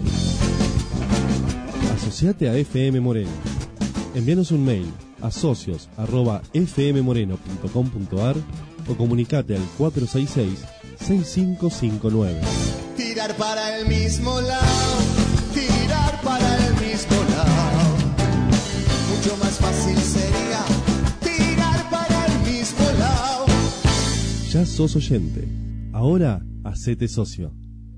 Asociate a F M Moreno. Envíanos un mail a socios arroba f m moreno punto com punto a r o comunicate al cuatro seis seis, seis cinco cinco nueve. Tirar para el mismo lado, tirar para el mismo lado. Mucho más fácil sería tirar para el mismo lado. Ya sos oyente. Ahora hacete socio.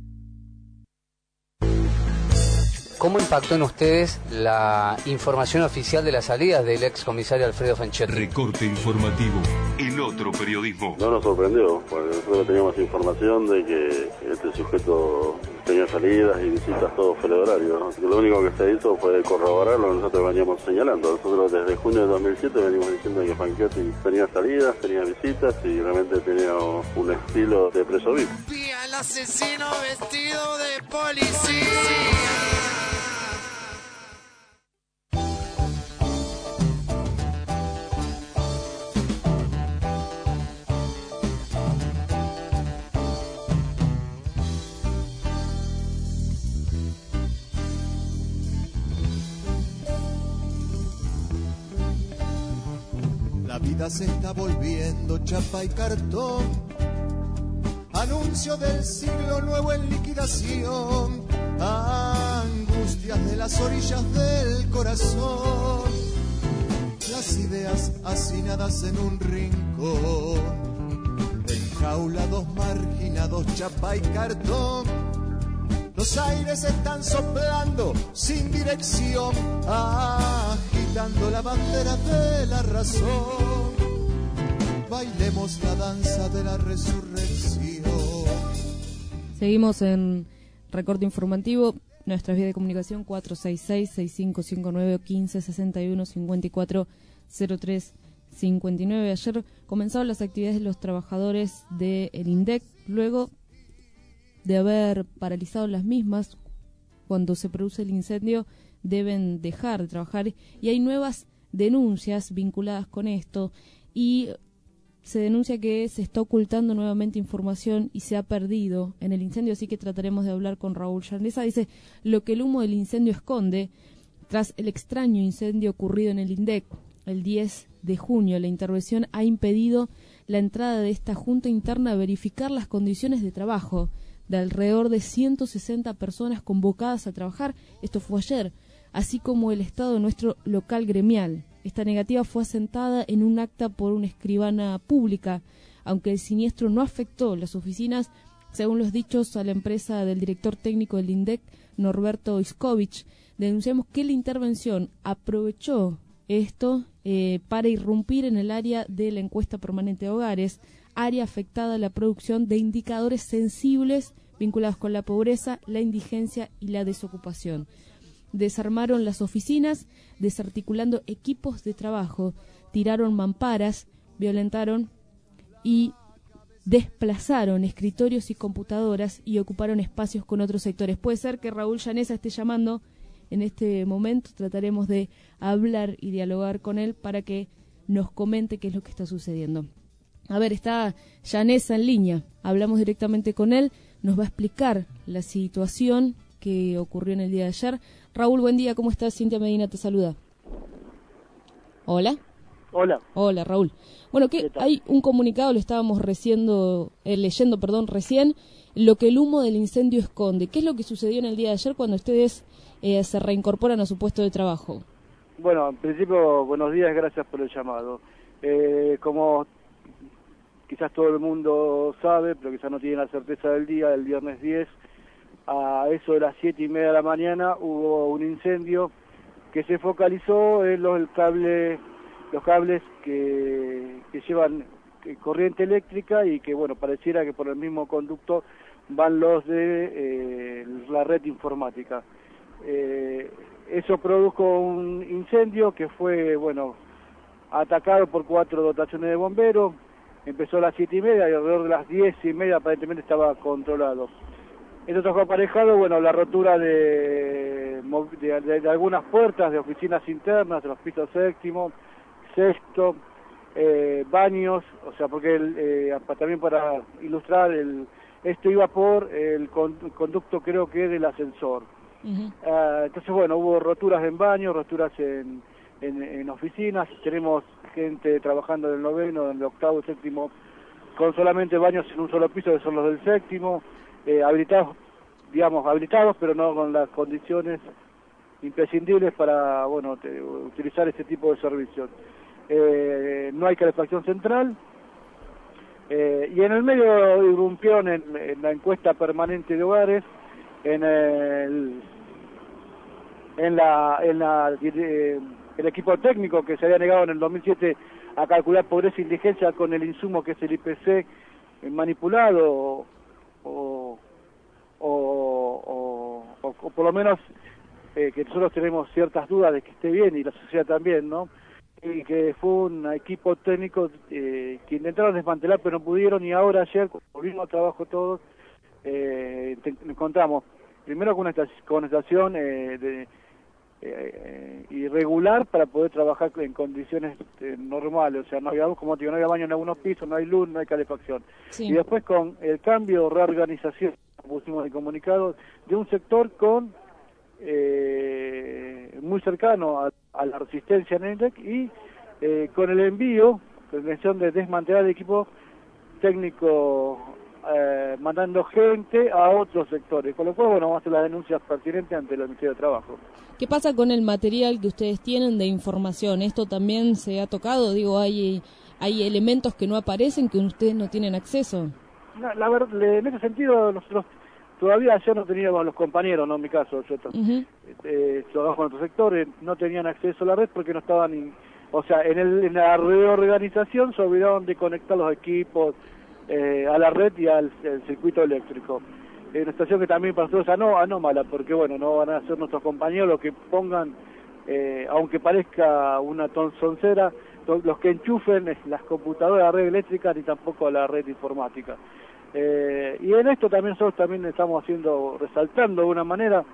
¿Cómo impactó en ustedes la información oficial de las salidas del ex comisario Alfredo Fanchetti? Recorte informativo, el otro periodismo. No nos sorprendió, porque nosotros teníamos información de que este sujeto tenía salidas y visitas todo fuera de horario, ¿no? Lo único que se hizo fue corroborar lo que nosotros veníamos señalando. Nosotros desde junio de dos mil siete venimos diciendo que Fanchetti tenía salidas, tenía visitas y realmente tenía un estilo de preso V I P. Vi al asesino vestido de policía. La vida se está volviendo chapa y cartón. Anuncio del siglo nuevo en liquidación. Angustias de las orillas del corazón. Las ideas hacinadas en un rincón. Enjaulados, marginados, chapa y cartón. Los aires están soplando sin dirección, agitando la bandera de la razón. Bailemos la danza de la resurrección. Seguimos en recorte informativo. Nuestras vías de comunicación cuatro seis seis, seis cinco cinco nueve o quince sesenta y uno cincuenta y cuatro cero tres cincuenta y nueve. Ayer comenzaron las actividades de los trabajadores del INDEC, luego de haber paralizado las mismas, cuando se produce el incendio deben dejar de trabajar, y hay nuevas denuncias vinculadas con esto, y se denuncia que se está ocultando nuevamente información y se ha perdido en el incendio, así que trataremos de hablar con Raúl Llaneza. Dice, lo que el humo del incendio esconde, tras el extraño incendio ocurrido en el INDEC el diez de junio, la intervención ha impedido la entrada de esta junta interna a verificar las condiciones de trabajo de alrededor de ciento sesenta personas convocadas a trabajar. Esto fue ayer, así como el estado de nuestro local gremial. Esta negativa fue asentada en un acta por una escribana pública, aunque el siniestro no afectó las oficinas, según los dichos a la empresa del director técnico del INDEC, Norberto Iskovich. Denunciamos que la intervención aprovechó esto eh, para irrumpir en el área de la encuesta permanente de hogares, área afectada a la producción de indicadores sensibles vinculados con la pobreza, la indigencia y la desocupación. Desarmaron las oficinas, desarticulando equipos de trabajo, tiraron mamparas, violentaron y desplazaron escritorios y computadoras y ocuparon espacios con otros sectores. Puede ser que Raúl Llaneza esté llamando en este momento, trataremos de hablar y dialogar con él para que nos comente qué es lo que está sucediendo. A ver, está Llaneza en línea, hablamos directamente con él, nos va a explicar la situación que ocurrió en el día de ayer. Raúl, buen día, ¿cómo estás? Cintia Medina te saluda. Hola. Hola. Hola, Raúl. Bueno, que hay un comunicado, lo estábamos reciendo, eh, leyendo, perdón, recién, lo que el humo del incendio esconde. ¿Qué es lo que sucedió en el día de ayer cuando ustedes eh, se reincorporan a su puesto de trabajo? Bueno, en principio, buenos días, gracias por el llamado. Eh, como quizás todo el mundo sabe, pero quizás no tiene la certeza del día, el viernes diez, a eso de las siete y media de la mañana hubo un incendio que se focalizó en los el cable, los cables que, que llevan corriente eléctrica y que, bueno, pareciera que por el mismo conducto van los de eh, la red informática. Eh, eso produjo un incendio que fue, bueno, atacado por cuatro dotaciones de bomberos. Empezó a las siete y media y alrededor de las diez y media aparentemente estaba controlado. Esto trajo aparejado, bueno, la rotura de, de, de, de algunas puertas de oficinas internas, de los pisos séptimo, sexto, eh, baños, o sea, porque el, eh, también para ilustrar, el, esto iba por el, con, el conducto, creo que del ascensor. Uh-huh. Uh, entonces, bueno, hubo roturas en baños, roturas en, en, en oficinas, tenemos gente trabajando en el noveno, en el octavo, el séptimo, con solamente baños en un solo piso, que son los del séptimo, eh, habilitados, digamos, habilitados, pero no con las condiciones imprescindibles para, bueno, te, utilizar este tipo de servicios. Eh, no hay calefacción central, eh, y en el medio irrumpieron en, en la encuesta permanente de hogares, en el, en la, en la, eh, el equipo técnico que se había negado en el dos mil siete a calcular pobreza e indigencia con el insumo que es el I P C eh, manipulado o, o, o, o, o por lo menos eh, que nosotros tenemos ciertas dudas de que esté bien y la sociedad también, ¿no? Y que fue un equipo técnico eh, que intentaron desmantelar pero no pudieron, y ahora ayer volvimos a trabajo todos, eh, te, encontramos primero con una estación, con una estación eh, de, eh, irregular para poder trabajar en condiciones eh, normales, o sea, no había, como te digo, no había baño en algunos pisos, no hay luz, no hay calefacción. Sí. Y después con el cambio, reorganización, pusimos el comunicado, de un sector con eh, muy cercano a, a la resistencia en el INDEC y eh, con el envío, con la intención de desmantelar el equipo técnico, eh, mandando gente a otros sectores, con lo cual, bueno, vamos a hacer las denuncias pertinentes ante el Ministerio de Trabajo. ¿Qué pasa con el material que ustedes tienen de información? ¿Esto también se ha tocado? Digo, ¿hay, hay elementos que no aparecen, que ustedes no tienen acceso? La, la verdad, en ese sentido, nosotros todavía ayer no teníamos, los compañeros, no en mi caso, yo uh-huh. eh, trabajo en otros sectores, no tenían acceso a la red porque no estaban, in, o sea, en, el, en la reorganización se olvidaron de conectar los equipos eh, a la red y al, al circuito eléctrico. Eh, una situación que también para nosotros anó, anómala, porque bueno, no van a ser nuestros compañeros los que pongan, eh, aunque parezca una tonzoncera, los que enchufen las computadoras a la red eléctrica ni tampoco a la red informática. Eh, y en esto también nosotros también estamos haciendo, resaltando de una manera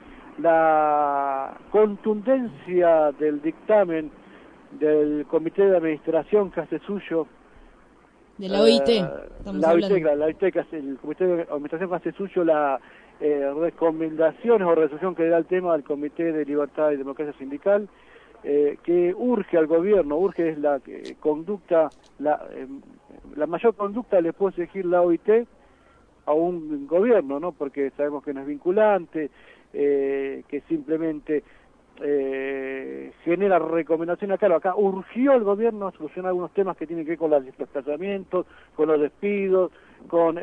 la contundencia del dictamen del Comité de Administración que hace suyo de la O I T, eh, estamos la O I T, hablando. claro, la O I T que hace, el Comité de Administración que hace suyo la eh, recomendaciones o resolución que da el tema al Comité de Libertad y Democracia Sindical, eh, que urge al gobierno, urge es la eh, conducta, la, eh, la mayor conducta le puede exigir la O I T a un gobierno, ¿no? Porque sabemos que no es vinculante, eh, que simplemente eh, genera recomendaciones. Claro, acá urgió el gobierno a solucionar algunos temas que tienen que ver con los desplazamientos, con los despidos, con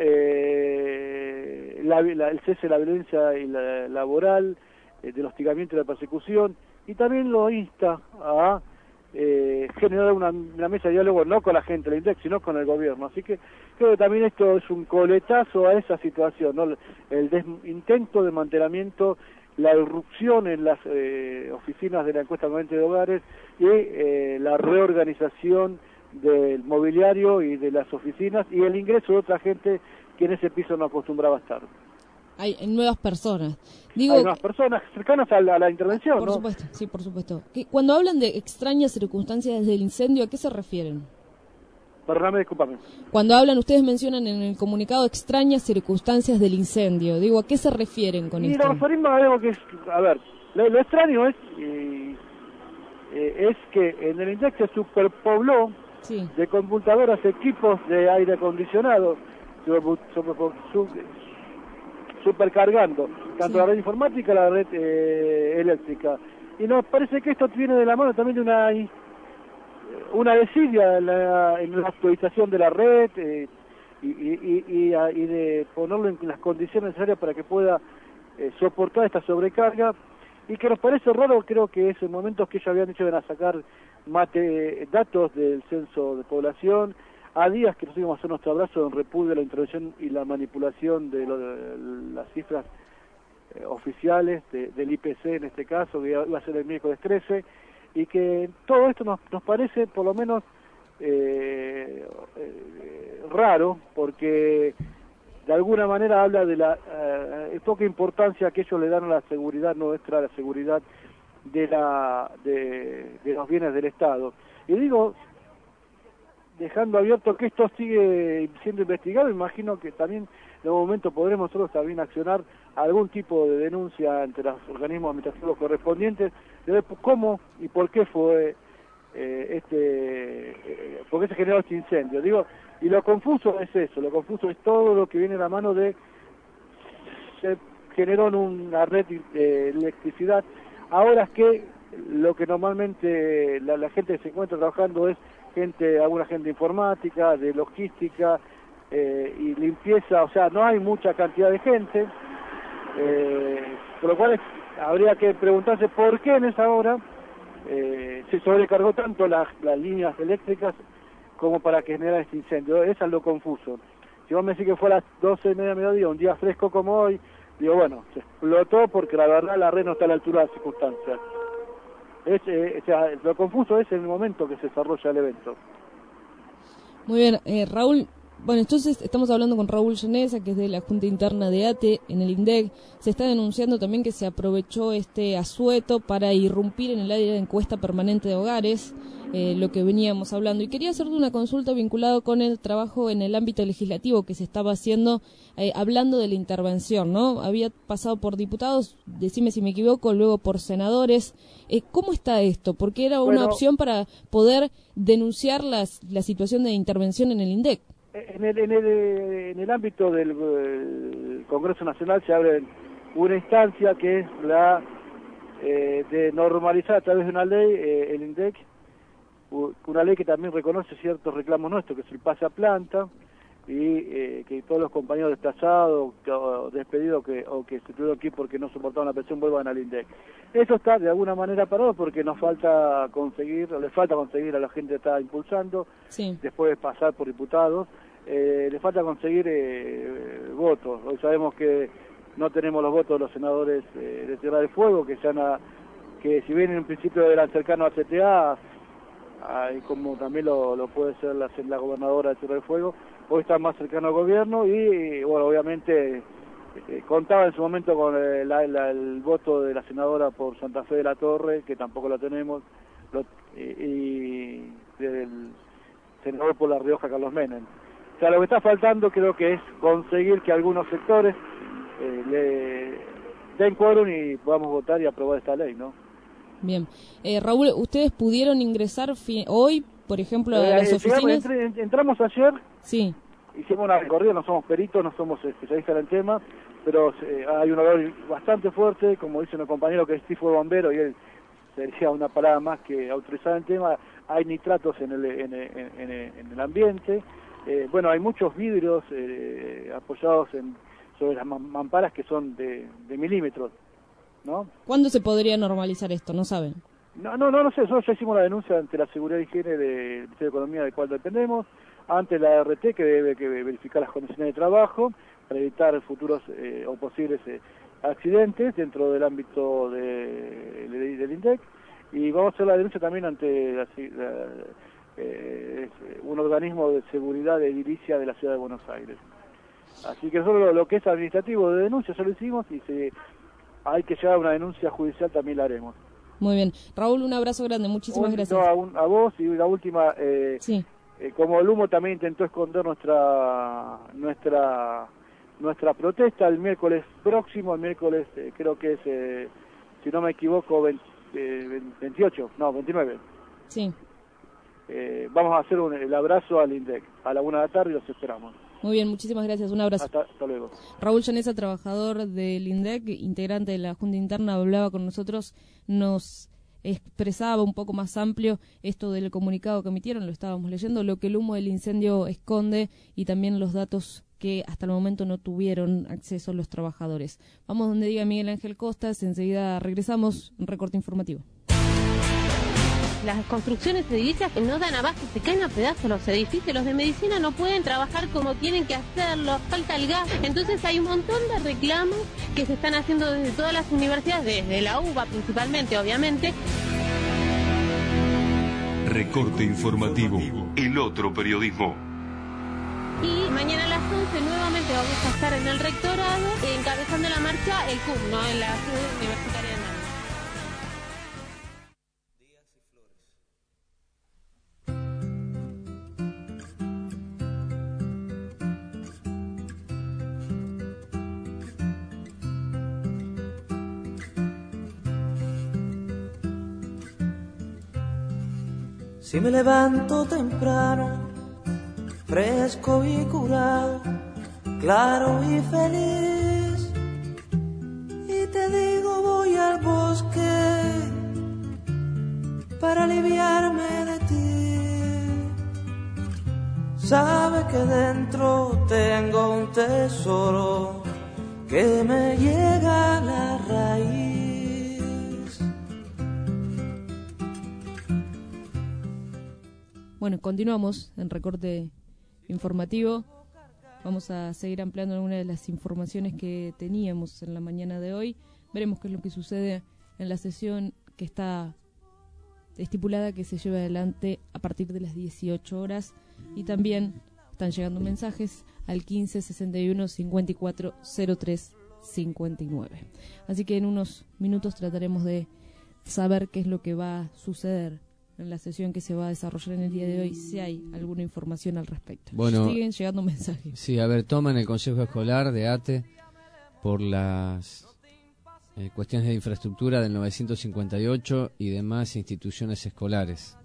eh, la, la, el cese de la violencia y la, laboral, eh, del hostigamiento y la persecución, y también lo insta a eh, generar una, una mesa de diálogo no con la gente del INDEC, sino con el gobierno. Así que creo que también esto es un coletazo a esa situación, ¿no? El des intento de mantenimiento, la irrupción en las eh, oficinas de la encuesta permanente de hogares y eh, la reorganización del mobiliario y de las oficinas y el ingreso de otra gente que en ese piso no acostumbraba a estar. Hay nuevas personas. Digo, Hay nuevas personas cercanas a la, a la intervención, por ¿no? supuesto, sí, por supuesto. Que cuando hablan de extrañas circunstancias del incendio, ¿a qué se refieren? Perdóname, discúlpame. Cuando hablan, ustedes mencionan en el comunicado extrañas circunstancias del incendio. Digo, ¿a qué se refieren con y esto? Y nos referimos a algo que es, a ver, lo, lo extraño es eh, eh, es que en el INDEC se superpobló sí. de computadoras, equipos de aire acondicionado, super, super, super, supercargando tanto sí. la red informática la red eh, eléctrica. Y nos parece que esto viene de la mano también de una una desidia en la, en la actualización de la red eh, y, y, y, y de ponerlo en las condiciones necesarias para que pueda eh, soportar esta sobrecarga, y que nos parece raro. Creo que es en momentos que ellos habían dicho de sacar mate, datos del censo de población, a días que nos íbamos a hacer nuestro abrazo en repudio a la intervención y la manipulación de, lo, de las cifras eh, oficiales de, del I P C en este caso, que iba a ser el miércoles trece, y que todo esto nos, nos parece por lo menos eh, eh, raro, porque de alguna manera habla de la eh, poca importancia que ellos le dan a la seguridad nuestra, a la seguridad de, la, de, de los bienes del Estado. Y digo, dejando abierto que esto sigue siendo investigado, imagino que también en un momento podremos nosotros también accionar algún tipo de denuncia ante los organismos administrativos correspondientes de ver cómo y por qué fue eh, este eh, por qué se generó este incendio. Digo, y lo confuso es eso, lo confuso es todo lo que viene a la mano de se generó en una red de electricidad, ahora que lo que normalmente la, la gente que se encuentra trabajando es gente, alguna gente de informática, de logística eh, y limpieza, o sea, no hay mucha cantidad de gente, eh, por lo cual es, habría que preguntarse por qué en esa hora eh, se sobrecargó tanto las, las líneas eléctricas como para que generara este incendio. Eso es lo confuso. Si vos me decís que fue a las doce y media de mediodía, un día fresco como hoy, digo, bueno, se explotó porque la verdad la red no está a la altura de las circunstancias. Es, eh, o sea, lo confuso es en el momento que se desarrolla el evento. Muy bien, eh, Raúl, bueno, entonces estamos hablando con Raúl Llanesa, que es de la Junta Interna de A T E en el INDEC. Se está denunciando también que se aprovechó este asueto para irrumpir en el área de encuesta permanente de hogares, eh, lo que veníamos hablando. Y quería hacerte una consulta vinculada con el trabajo en el ámbito legislativo que se estaba haciendo, eh, hablando de la intervención, ¿no? Había pasado por diputados, decime si me equivoco, luego por senadores. Eh, ¿Cómo está esto? Porque era una bueno, opción para poder denunciar las, la situación de intervención en el INDEC. En el, en el, en el ámbito del el Congreso Nacional se abre una instancia que es la eh, de normalizar a través de una ley eh, el INDEC, una ley que también reconoce ciertos reclamos nuestros, que es el pase a planta, y eh, que todos los compañeros desplazados o despedidos que, o que se tuvieron aquí porque no soportaban la presión vuelvan al INDEC. Eso está de alguna manera parado porque nos falta conseguir, o le falta conseguir a la gente que está impulsando, sí. después de pasar por diputados, eh, le falta conseguir eh, votos. Hoy sabemos que no tenemos los votos de los senadores eh, de Tierra del Fuego, que sean a, que si bien en principio eran cercanos a C T A, y como también lo, lo puede ser la, la gobernadora de Tierra del Fuego, hoy está más cercano al gobierno y, bueno, obviamente eh, contaba en su momento con eh, la, la, el voto de la senadora por Santa Fe de la Torre, que tampoco la tenemos, lo, y, y del senador por La Rioja, Carlos Menem. O sea, lo que está faltando creo que es conseguir que algunos sectores eh, le den quórum y podamos votar y aprobar esta ley, ¿no? Bien. Eh, Raúl, ¿ustedes pudieron ingresar fi- hoy, por ejemplo, a Eh, las eh, oficinas? digamos, entré- entramos ayer, sí. Hicimos una recorrida, no somos peritos, no somos especialistas en el tema, pero eh, hay un olor bastante fuerte, como dice un compañero que sí fue bombero y él sería una palabra más que autorizada en el tema. Hay nitratos en el, en, en, en, en el ambiente, eh, bueno, hay muchos vidrios eh, apoyados en, sobre las mamparas que son de, de milímetros, ¿no? ¿Cuándo se podría normalizar esto? ¿No saben? No, no, no, no sé, nosotros ya hicimos la denuncia ante la Seguridad y Higiene del Ministerio de Economía, del cual dependemos, ante la R T, que debe que verificar las condiciones de trabajo para evitar futuros eh, o posibles eh, accidentes dentro del ámbito de, de, del INDEC, y vamos a hacer la denuncia también ante la, la, eh, un organismo de seguridad de edilicia de la Ciudad de Buenos Aires. Así que nosotros lo, lo que es administrativo de denuncia ya lo hicimos, y si hay que llegar a una denuncia judicial también la haremos. Muy bien. Raúl, un abrazo grande, muchísimas Un- gracias. no, a, un- a vos, y la última, eh, eh, como el humo también intentó esconder nuestra nuestra nuestra protesta el miércoles próximo, el miércoles eh, creo que es, eh, si no me equivoco, veinte, eh, veintiocho, no, veintinueve. Sí. Eh, vamos a hacer un, el abrazo al INDEC a la una de la tarde y los esperamos. Muy bien, muchísimas gracias. Un abrazo. Hasta, hasta luego. Raúl Llanesa, trabajador del INDEC, integrante de la Junta Interna, hablaba con nosotros, nos expresaba un poco más amplio esto del comunicado que emitieron, lo estábamos leyendo, lo que el humo del incendio esconde y también los datos que hasta el momento no tuvieron acceso los trabajadores. Vamos donde diga Miguel Ángel Costas, enseguida regresamos, un recorte informativo. Las construcciones edilicias no dan abasto, se caen a pedazos los edificios, los de medicina no pueden trabajar como tienen que hacerlo, falta el gas. Entonces hay un montón de reclamos que se están haciendo desde todas las universidades, desde la U B A principalmente, obviamente. Recorte informativo. El otro periodismo. Y mañana a las once nuevamente vamos a estar en el rectorado encabezando la marcha el C U M, ¿no? En la ciudad universitaria de Madrid. Si me levanto temprano, fresco y curado, claro y feliz, y te digo voy al bosque para aliviarme de ti, sabe que dentro tengo un tesoro que me llega a la raíz. Bueno, continuamos en recorte informativo. Vamos a seguir ampliando algunas de las informaciones que teníamos en la mañana de hoy. Veremos qué es lo que sucede en la sesión que está estipulada que se lleve adelante a partir de las dieciocho horas. Y también están llegando mensajes al quince sesenta y uno cincuenta y cuatro cero tres cincuenta y nueve. Así que en unos minutos trataremos de saber qué es lo que va a suceder en la sesión que se va a desarrollar en el día de hoy, si hay alguna información al respecto. Bueno, siguen llegando mensajes. Sí, a ver, toman el Consejo Escolar de ATE por las eh, cuestiones de infraestructura del novecientos cincuenta y ocho y demás instituciones escolares.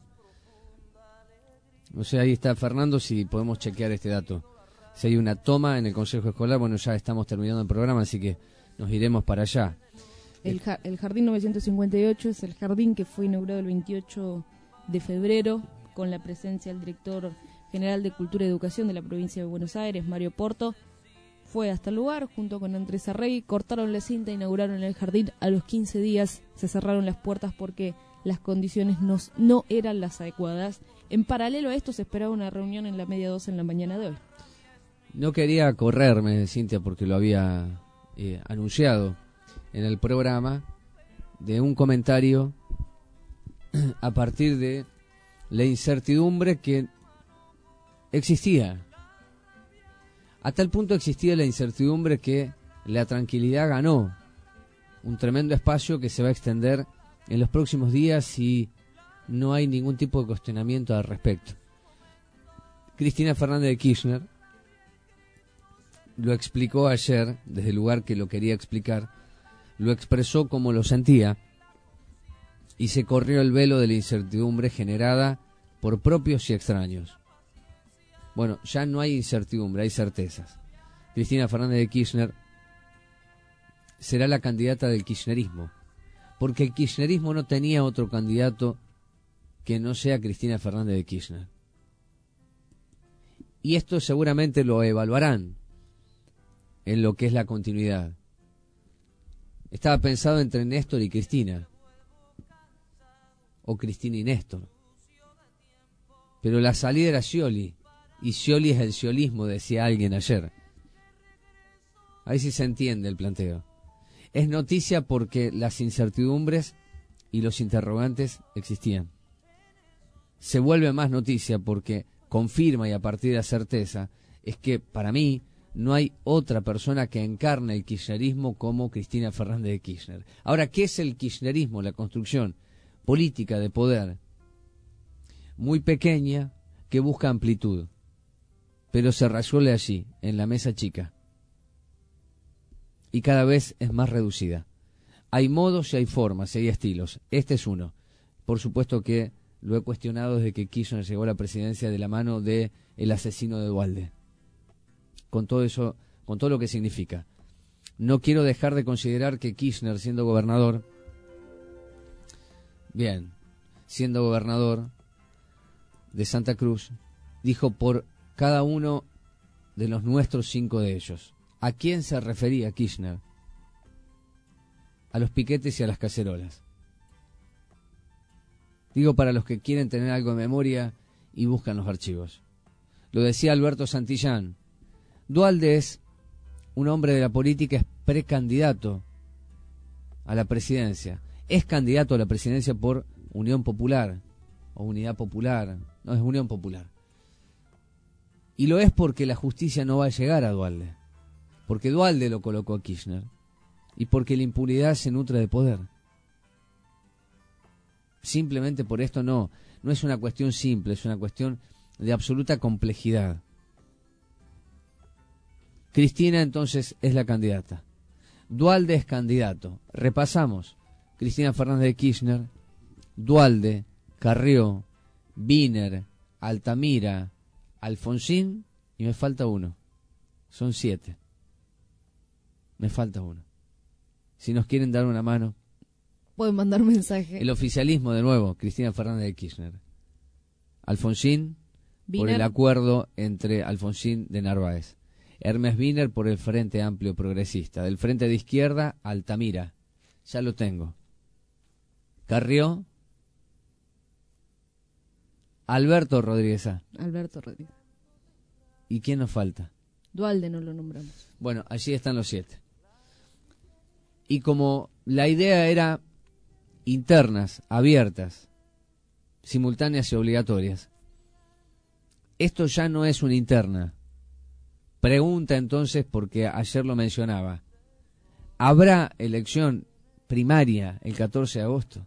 O sea, ahí está Fernando, si podemos chequear este dato. Si hay una toma en el Consejo Escolar, bueno, ya estamos terminando el programa, así que nos iremos para allá. El, ja- el Jardín novecientos cincuenta y ocho es el jardín que fue inaugurado el veintiocho de febrero con la presencia del director general de Cultura y Educación de la provincia de Buenos Aires, Mario Porto. Fue hasta el lugar junto con Andrés Arregui, cortaron la cinta, inauguraron el jardín. A los quince días se cerraron las puertas porque las condiciones no, no eran las adecuadas. En paralelo a esto se esperaba una reunión en la media dos en la mañana de hoy. No quería correrme, Cintia, porque lo había eh, anunciado en el programa, de un comentario a partir de la incertidumbre que existía A tal punto existía la incertidumbre que la tranquilidad ganó un tremendo espacio que se va a extender en los próximos días si no hay ningún tipo de cuestionamiento al respecto. Cristina Fernández de Kirchner lo explicó ayer, desde el lugar que lo quería explicar, lo expresó como lo sentía y se corrió el velo de la incertidumbre generada por propios y extraños. Bueno, ya no hay incertidumbre, hay certezas. Cristina Fernández de Kirchner será la candidata del kirchnerismo, porque el kirchnerismo no tenía otro candidato que no sea Cristina Fernández de Kirchner. Y esto seguramente lo evaluarán en lo que es la continuidad. Estaba pensado entre Néstor y Cristina, o Cristina y Néstor, pero la salida era Scioli, y Scioli es el sciolismo, decía alguien ayer. Ahí sí se entiende el planteo. Es noticia porque las incertidumbres y los interrogantes existían. Se vuelve más noticia porque confirma, y a partir de la certeza, es que para mí no hay otra persona que encarne el kirchnerismo como Cristina Fernández de Kirchner. Ahora, ¿qué es el kirchnerismo? La construcción política de poder muy pequeña que busca amplitud, pero se resuelve allí, en la mesa chica, y cada vez es más reducida. Hay modos y hay formas y hay estilos. Este es uno. Por supuesto que lo he cuestionado desde que Kirchner llegó a la presidencia de la mano de el asesino de Duhalde, con todo eso, con todo lo que significa. No quiero dejar de considerar que Kirchner, siendo gobernador, bien, siendo gobernador de Santa Cruz, dijo por cada uno de los nuestros cinco de ellos. ¿A quién se refería Kirchner? A los piquetes y a las cacerolas. Digo para los que quieren tener algo de memoria y buscan los archivos. Lo decía Alberto Santillán. Duhalde es un hombre de la política, es precandidato a la presidencia. Es candidato a la presidencia por Unión Popular o Unidad Popular. No, es Unión Popular. Y lo es porque la justicia no va a llegar a Duhalde. Porque Duhalde lo colocó a Kirchner. Y porque la impunidad se nutre de poder. Simplemente por esto no. No es una cuestión simple, es una cuestión de absoluta complejidad. Cristina entonces es la candidata. Duhalde es candidato. Repasamos. Cristina Fernández de Kirchner, Duhalde, Carrió, Wiener, Altamira, Alfonsín y me falta uno. Son siete. Me falta uno. Si nos quieren dar una mano. Pueden mandar un mensaje. El oficialismo de nuevo, Cristina Fernández de Kirchner. Alfonsín, Wiener, por el acuerdo entre Alfonsín de Narváez. Hermes Wiener por el Frente Amplio Progresista. Del Frente de Izquierda, Altamira. Ya lo tengo. Carrió. Alberto Rodríguez A. Alberto Rodríguez. ¿Y quién nos falta? Duhalde no lo nombramos. Bueno, allí están los siete. Y como la idea era internas, abiertas, simultáneas y obligatorias, esto ya no es una interna. Pregunta entonces, porque ayer lo mencionaba, ¿habrá elección primaria el catorce de agosto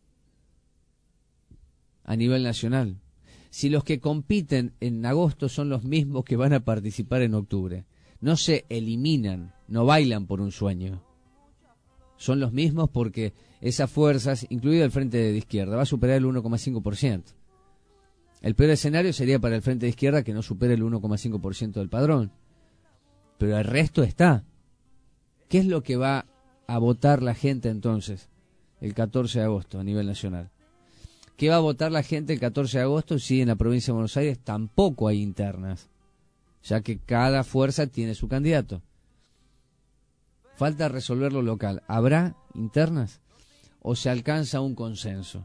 a nivel nacional? Si los que compiten en agosto son los mismos que van a participar en octubre, no se eliminan, no bailan por un sueño. Son los mismos porque esas fuerzas, incluido el Frente de Izquierda, va a superar el uno coma cinco por ciento. El peor escenario sería para el Frente de Izquierda que no supere el uno coma cinco por ciento del padrón. Pero el resto está. ¿Qué es lo que va a votar la gente entonces el catorce de agosto a nivel nacional? ¿Qué va a votar la gente el catorce de agosto si en la provincia de Buenos Aires tampoco hay internas? Ya que cada fuerza tiene su candidato. Falta resolver lo local. ¿Habrá internas o se alcanza un consenso?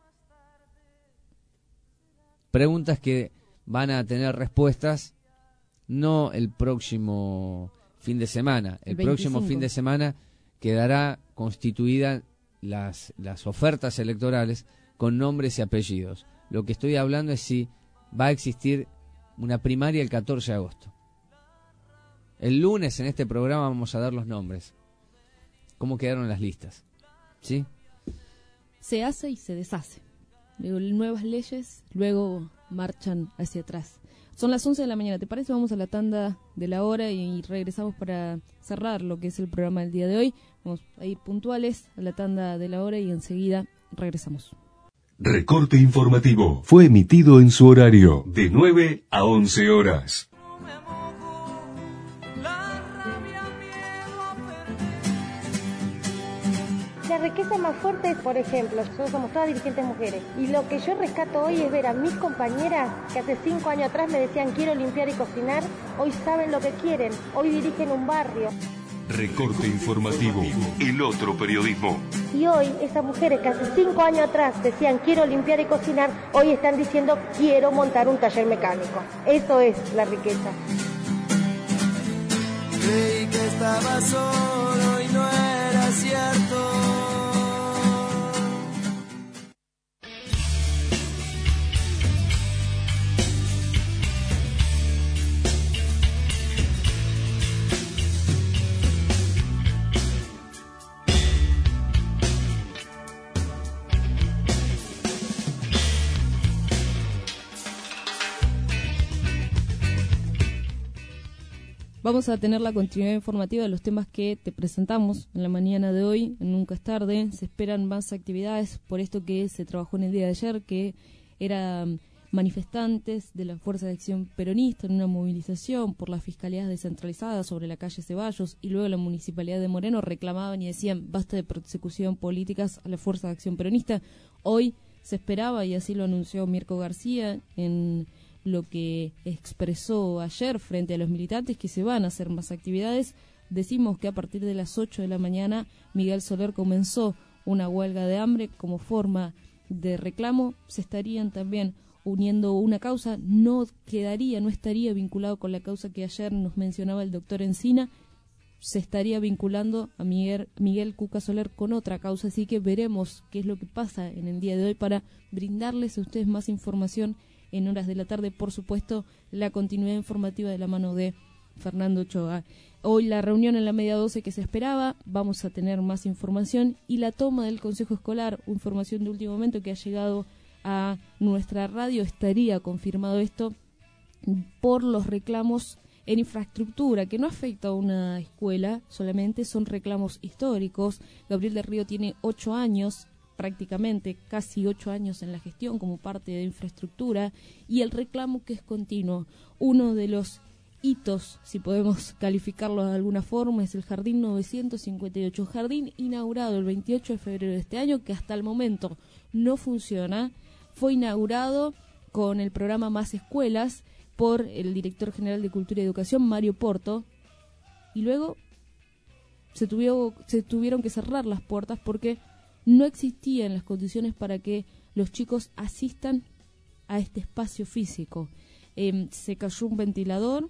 Preguntas que van a tener respuestas no el próximo fin de semana. El, el próximo fin de semana quedará constituida las, las ofertas electorales con nombres y apellidos. Lo que estoy hablando es si va a existir una primaria el catorce de agosto. El lunes en este programa vamos a dar los nombres. ¿Cómo quedaron las listas? ¿Sí? Se hace y se deshace. Luego, nuevas leyes, luego marchan hacia atrás. Son las once de la mañana, ¿te parece? Vamos a la tanda de la hora y regresamos para cerrar lo que es el programa del día de hoy. Vamos a ir puntuales a la tanda de la hora y enseguida regresamos. Recorte informativo fue emitido en su horario de nueve a once horas. La riqueza más fuerte es, por ejemplo, nosotros somos todas dirigentes mujeres, y lo que yo rescato hoy es ver a mis compañeras que hace cinco años atrás me decían quiero limpiar y cocinar, hoy saben lo que quieren, hoy dirigen un barrio. Recorte informativo, el otro periodismo. Y hoy esas mujeres que hace cinco años atrás decían quiero limpiar y cocinar, hoy están diciendo quiero montar un taller mecánico. Eso es la riqueza. Creí que estaba solo y no era cierto. Vamos a tener la continuidad informativa de los temas que te presentamos en la mañana de hoy, en Nunca es Tarde. Se esperan más actividades por esto que se trabajó en el día de ayer, que eran manifestantes de la Fuerza de Acción Peronista en una movilización por las fiscalías descentralizadas sobre la calle Ceballos, y luego la Municipalidad de Moreno reclamaban y decían basta de persecución políticas a la Fuerza de Acción Peronista. Hoy se esperaba, y así lo anunció Mirko García en lo que expresó ayer frente a los militantes, que se van a hacer más actividades. Decimos que a partir de las ocho de la mañana Miguel Soler comenzó una huelga de hambre como forma de reclamo. Se estarían también uniendo una causa, no quedaría, no estaría vinculado con la causa que ayer nos mencionaba el doctor Encina, se estaría vinculando a Miguel, Miguel Cuca Soler con otra causa, así que veremos qué es lo que pasa en el día de hoy para brindarles a ustedes más información en horas de la tarde, por supuesto, la continuidad informativa de la mano de Fernando Ochoa. Hoy la reunión en la media doce que se esperaba, vamos a tener más información, y la toma del Consejo Escolar, información de último momento que ha llegado a nuestra radio, estaría confirmado esto por los reclamos en infraestructura, que no afecta a una escuela, solamente son reclamos históricos. Gabriel del Río tiene ocho años, prácticamente casi ocho años en la gestión como parte de infraestructura, y el reclamo que es continuo. Uno de los hitos, si podemos calificarlo de alguna forma, es el Jardín novecientos cincuenta y ocho, jardín inaugurado el veintiocho de febrero de este año, que hasta el momento no funciona. Fue inaugurado con el programa Más Escuelas por el director general de Cultura y Educación, Mario Porto, y luego se, tuvió, se tuvieron que cerrar las puertas porque no existían las condiciones para que los chicos asistan a este espacio físico. Eh, se cayó un ventilador,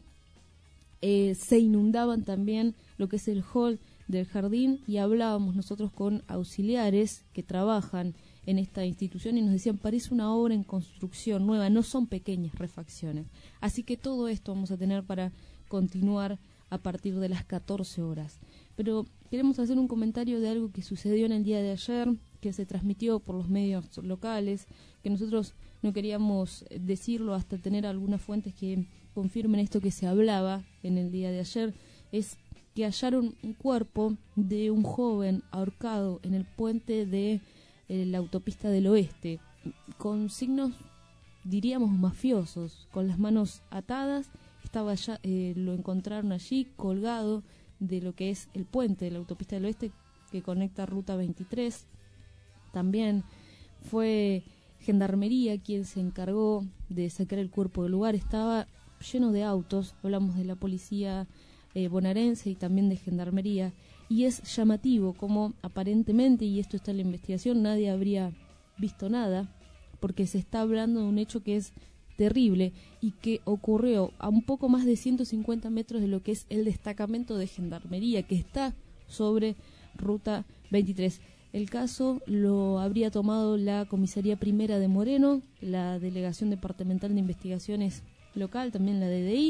eh, se inundaban también lo que es el hall del jardín, y hablábamos nosotros con auxiliares que trabajan en esta institución y nos decían parece una obra en construcción nueva, no son pequeñas refacciones. Así que todo esto vamos a tener para continuar a partir de las catorce horas. Pero queremos hacer un comentario de algo que sucedió en el día de ayer, que se transmitió por los medios locales, que nosotros no queríamos decirlo hasta tener algunas fuentes que confirmen esto que se hablaba en el día de ayer. Es que hallaron un cuerpo de un joven ahorcado en el puente de eh, la autopista del oeste, con signos, diríamos, mafiosos, con las manos atadas. Estaba ya, eh, lo encontraron allí colgado de lo que es el puente de la autopista del oeste que conecta Ruta veintitrés. También fue Gendarmería quien se encargó de sacar el cuerpo del lugar. Estaba lleno de autos, hablamos de la policía eh, bonaerense y también de Gendarmería, y es llamativo como aparentemente, y esto está en la investigación, nadie habría visto nada, porque se está hablando de un hecho que es terrible y que ocurrió a un poco más de ciento cincuenta metros de lo que es el destacamento de Gendarmería, que está sobre Ruta veintitrés. El caso lo habría tomado la Comisaría Primera de Moreno, la Delegación Departamental de Investigaciones Local, también la D D I,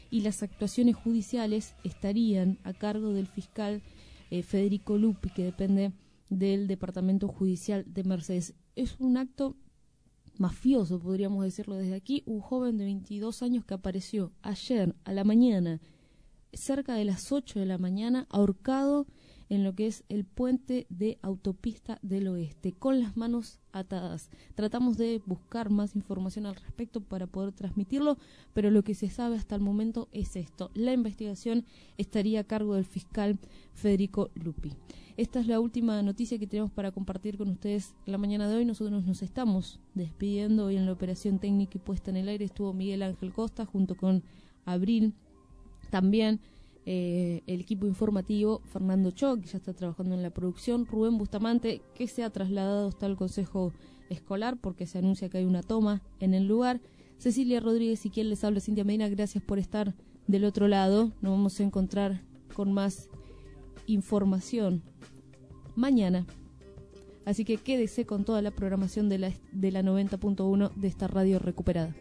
y las actuaciones judiciales estarían a cargo del fiscal eh, Federico Lupi, que depende del Departamento Judicial de Mercedes. Es un acto mafioso, podríamos decirlo desde aquí. Un joven de veintidós años que apareció ayer a la mañana, cerca de las ocho de la mañana, ahorcado en lo que es el puente de Autopista del Oeste, con las manos atadas. Tratamos de buscar más información al respecto para poder transmitirlo, pero lo que se sabe hasta el momento es esto. La investigación estaría a cargo del fiscal Federico Lupi. Esta es la última noticia que tenemos para compartir con ustedes la mañana de hoy. Nosotros nos estamos despidiendo. Hoy en la operación técnica y puesta en el aire estuvo Miguel Ángel Costa junto con Abril. También Eh, el equipo informativo, Fernando Cho, que ya está trabajando en la producción, Rubén Bustamante, que se ha trasladado hasta el Consejo Escolar porque se anuncia que hay una toma en el lugar, Cecilia Rodríguez y quien les habla, Cintia Medina. Gracias por estar del otro lado. Nos vamos a encontrar con más información mañana, así que quédese con toda la programación de la, de la noventa punto uno de esta radio recuperada.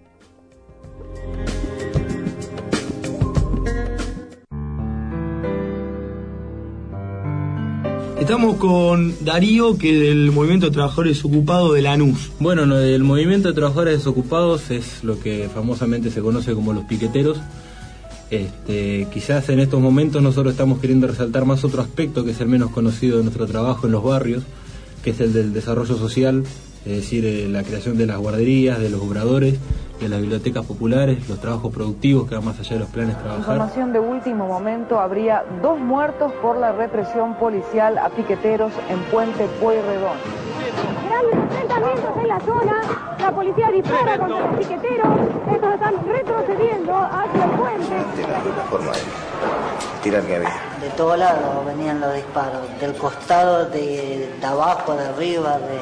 Estamos con Darío, que del Movimiento de Trabajadores Desocupados de Lanús. Bueno, no, el Movimiento de Trabajadores Desocupados es lo que famosamente se conoce como los piqueteros. Este, quizás en estos momentos nosotros estamos queriendo resaltar más otro aspecto que es el menos conocido de nuestro trabajo en los barrios, que es el del desarrollo social, es decir, eh, la creación de las guarderías, de los obradores, de las bibliotecas populares, los trabajos productivos que van más allá de los planes de trabajar. Información de último momento: habría dos muertos por la represión policial a piqueteros en Puente Pueyrredón. Grandes enfrentamientos en la zona, la policía dispara contra los piqueteros, estos están retrocediendo hacia el puente. De la plataforma de tirar que había. De todos lados venían los disparos, del costado, de, de abajo, de arriba, de...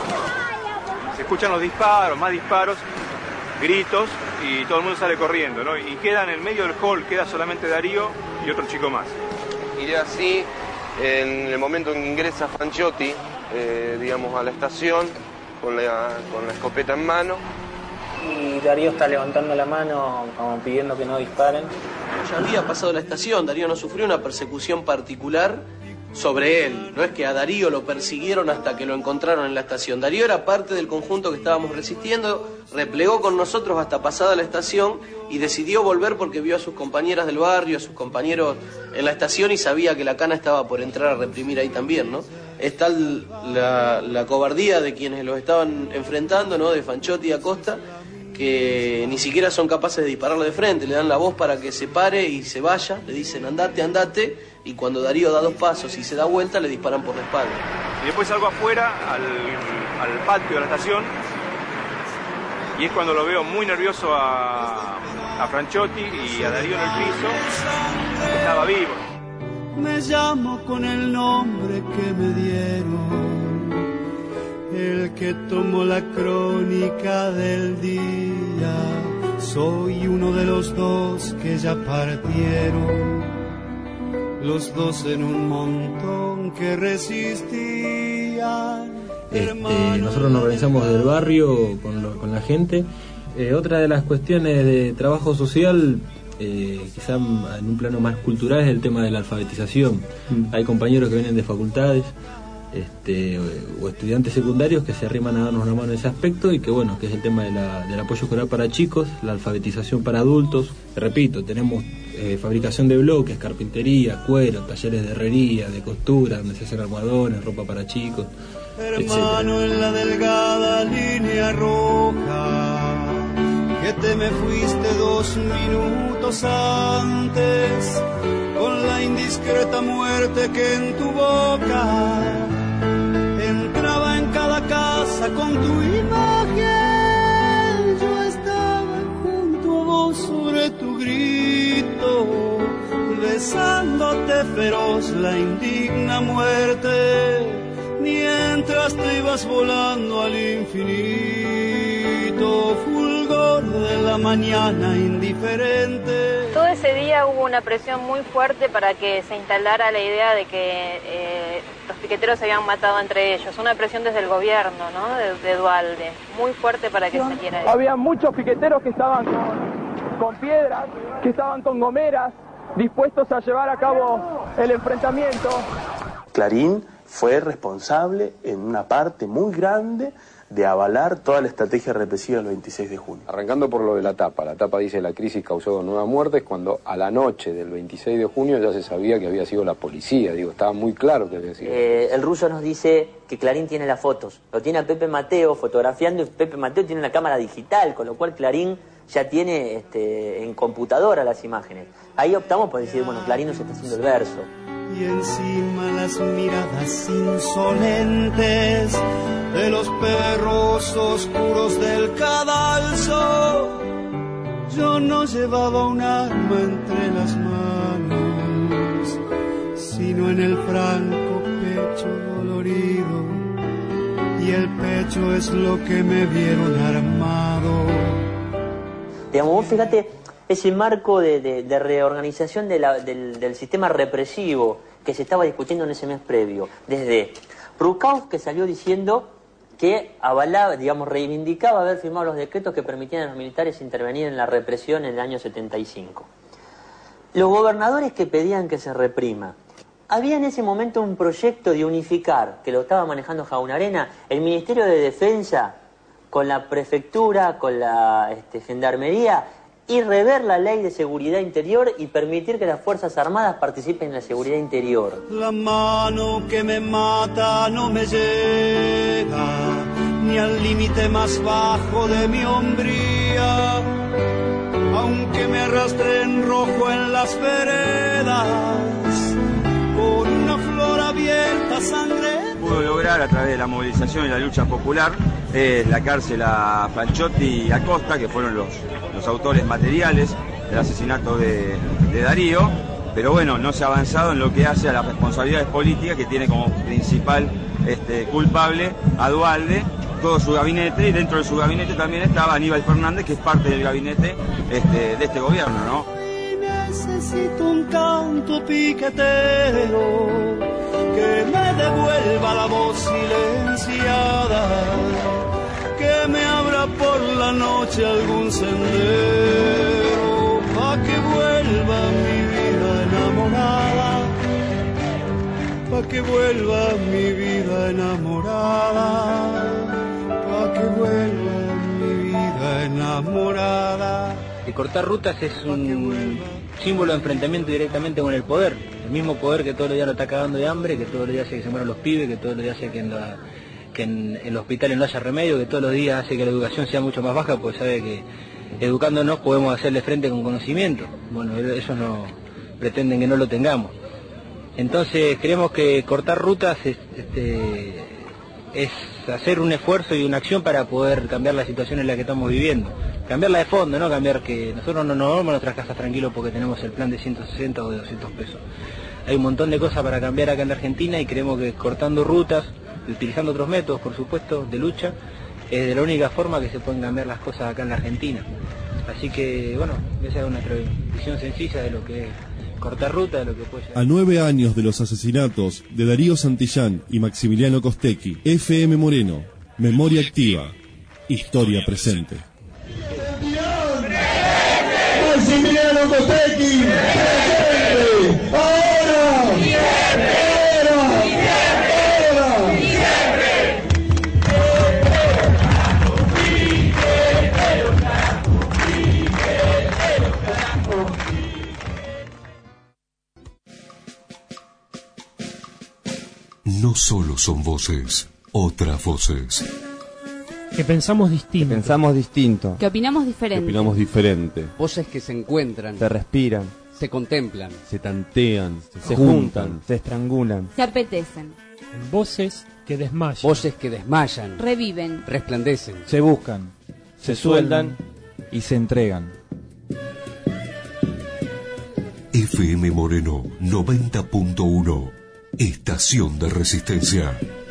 Se escuchan los disparos, más disparos, gritos, y todo el mundo sale corriendo, ¿no? Y queda en el medio del hall, queda solamente Darío y otro chico más. Y así, en el momento en que ingresa Franchotti, eh, digamos, a la estación, con la, con la escopeta en mano. Y Darío está levantando la mano como pidiendo que no disparen. Ya había pasado la estación, Darío no sufrió una persecución particular sobre él. No es que a Darío lo persiguieron hasta que lo encontraron en la estación. Darío era parte del conjunto que estábamos resistiendo, replegó con nosotros hasta pasada la estación y decidió volver porque vio a sus compañeras del barrio, a sus compañeros en la estación y sabía que la cana estaba por entrar a reprimir ahí también, ¿no? Es tal la, la cobardía de quienes los estaban enfrentando, ¿no? De Franchotti y Acosta, que ni siquiera son capaces de dispararle de frente, le dan la voz para que se pare y se vaya, le dicen andate, andate, y cuando Darío da dos pasos y se da vuelta, le disparan por la espalda. Y después salgo afuera, al, al patio de la estación, y es cuando lo veo muy nervioso a, a Franchotti y a Darío en el piso, que estaba vivo. Me llamo con el nombre que me dieron, el que tomó la crónica del día. Soy uno de los dos que ya partieron, los dos en un montón que resistían. Este, nosotros nos organizamos del barrio con, lo, con la gente. Eh, otra de las cuestiones de trabajo social, eh, quizá en un plano más cultural, es el tema de la alfabetización. Mm. Hay compañeros que vienen de facultades, Este, o estudiantes secundarios que se arriman a darnos una mano en ese aspecto, y que bueno, que es el tema de la, del apoyo escolar para chicos, la alfabetización para adultos. Repito, tenemos eh, fabricación de bloques, carpintería, cuero, talleres de herrería, de costura, donde se hacen almohadones, ropa para chicos, hermano, en la delgada línea roja, que te me fuiste dos minutos antes, con la indiscreta muerte que en tu boca entraba en cada casa con tu imagen. Yo estaba junto a vos sobre tu grito, besándote feroz la indigna muerte, mientras te ibas volando al infinito, fulgor de la mañana indiferente. Todo ese día hubo una presión muy fuerte para que se instalara la idea de que eh, los piqueteros se habían matado entre ellos. Una presión desde el gobierno, ¿no? De, de Duhalde, muy fuerte para que saliera eso. Había muchos piqueteros que estaban con, con piedras, que estaban con gomeras, dispuestos a llevar a cabo el enfrentamiento. Clarín fue responsable en una parte muy grande de avalar toda la estrategia represiva del veintiséis de junio. Arrancando por lo de la tapa. La tapa dice la crisis causó nuevas muertes, cuando a la noche del veintiséis de junio ya se sabía que había sido la policía. Digo, estaba muy claro que había sido. Eh, el ruso nos dice que Clarín tiene las fotos. Lo tiene a Pepe Mateo fotografiando y Pepe Mateo tiene una cámara digital, con lo cual Clarín ya tiene este, en computadora las imágenes. Ahí optamos por decir, bueno, Clarín nos está haciendo el verso. Y encima las miradas insolentes de los perros oscuros del cadalso. Yo no llevaba un arma entre las manos, sino en el franco pecho dolorido. Y el pecho es lo que me vieron armado. Digamos, vos fíjate ese marco de, de, de reorganización de la, del, del sistema represivo que se estaba discutiendo en ese mes previo. Desde Rukauf, que salió diciendo que avalaba, digamos, reivindicaba haber firmado los decretos que permitían a los militares intervenir en la represión en el año setenta y cinco. Los gobernadores que pedían que se reprima. Había en ese momento un proyecto de unificar, que lo estaba manejando Jaunarena, el Ministerio de Defensa con la prefectura, con la este, gendarmería, y rever la ley de seguridad interior y permitir que las Fuerzas Armadas participen en la seguridad interior. La mano que me mata no me llega ni al límite más bajo de mi hombría, aunque me arrastre en rojo en las veredas por una flor abierta sangre. Pudo lograr a través de la movilización y la lucha popular eh, la cárcel a Franchotti y Acosta, que fueron los, los autores materiales del asesinato de, de Darío, pero bueno, no se ha avanzado en lo que hace a las responsabilidades políticas, que tiene como principal este, culpable a Duhalde, todo su gabinete, y dentro de su gabinete también estaba Aníbal Fernández, que es parte del gabinete este, de este gobierno, ¿no? Necesito un canto piquetero que me devuelva la voz silenciada, que me abra por la noche algún sendero, pa' que vuelva mi vida enamorada, pa' que vuelva mi vida enamorada, pa' que vuelva mi vida enamorada. Y cortar rutas es un símbolo de enfrentamiento directamente con el poder, el mismo poder que todos los días lo está cagando de hambre, que todos los días hace que se mueran los pibes, que todos los días hace que en, la, que en, en los hospitales no haya remedio, que todos los días hace que la educación sea mucho más baja, porque sabe que educándonos podemos hacerle frente con conocimiento. Bueno, ellos no pretenden que no lo tengamos. Entonces creemos que cortar rutas es, este, es hacer un esfuerzo y una acción para poder cambiar la situación en la que estamos viviendo. Cambiarla de fondo, no cambiar que nosotros no nos vamos a nuestras casas tranquilos porque tenemos el plan de ciento sesenta o de doscientos pesos. Hay un montón de cosas para cambiar acá en la Argentina y creemos que cortando rutas, utilizando otros métodos, por supuesto, de lucha, es de la única forma que se pueden cambiar las cosas acá en la Argentina. Así que, bueno, esa es nuestra visión sencilla de lo que es cortar ruta, de lo que puede ser. A nueve años de los asesinatos de Darío Santillán y Maximiliano Costecchi, F M Moreno, Memoria Activa, Historia Presente. Maximiliano Costecchi, presente, ahora, siempre, ahora, siempre, No solo son voces, otras voces. Que pensamos distinto. Que pensamos distinto. Que opinamos diferente. Que opinamos diferente. Voces que se encuentran. Se respiran. Se contemplan. Se tantean. Se, se juntan, juntan. Se estrangulan. Se apetecen. Voces que desmayan. Voces que desmayan. Reviven. Resplandecen. Se buscan. Se, se sueldan. Y se entregan. F M Moreno noventa punto uno. Estación de Resistencia.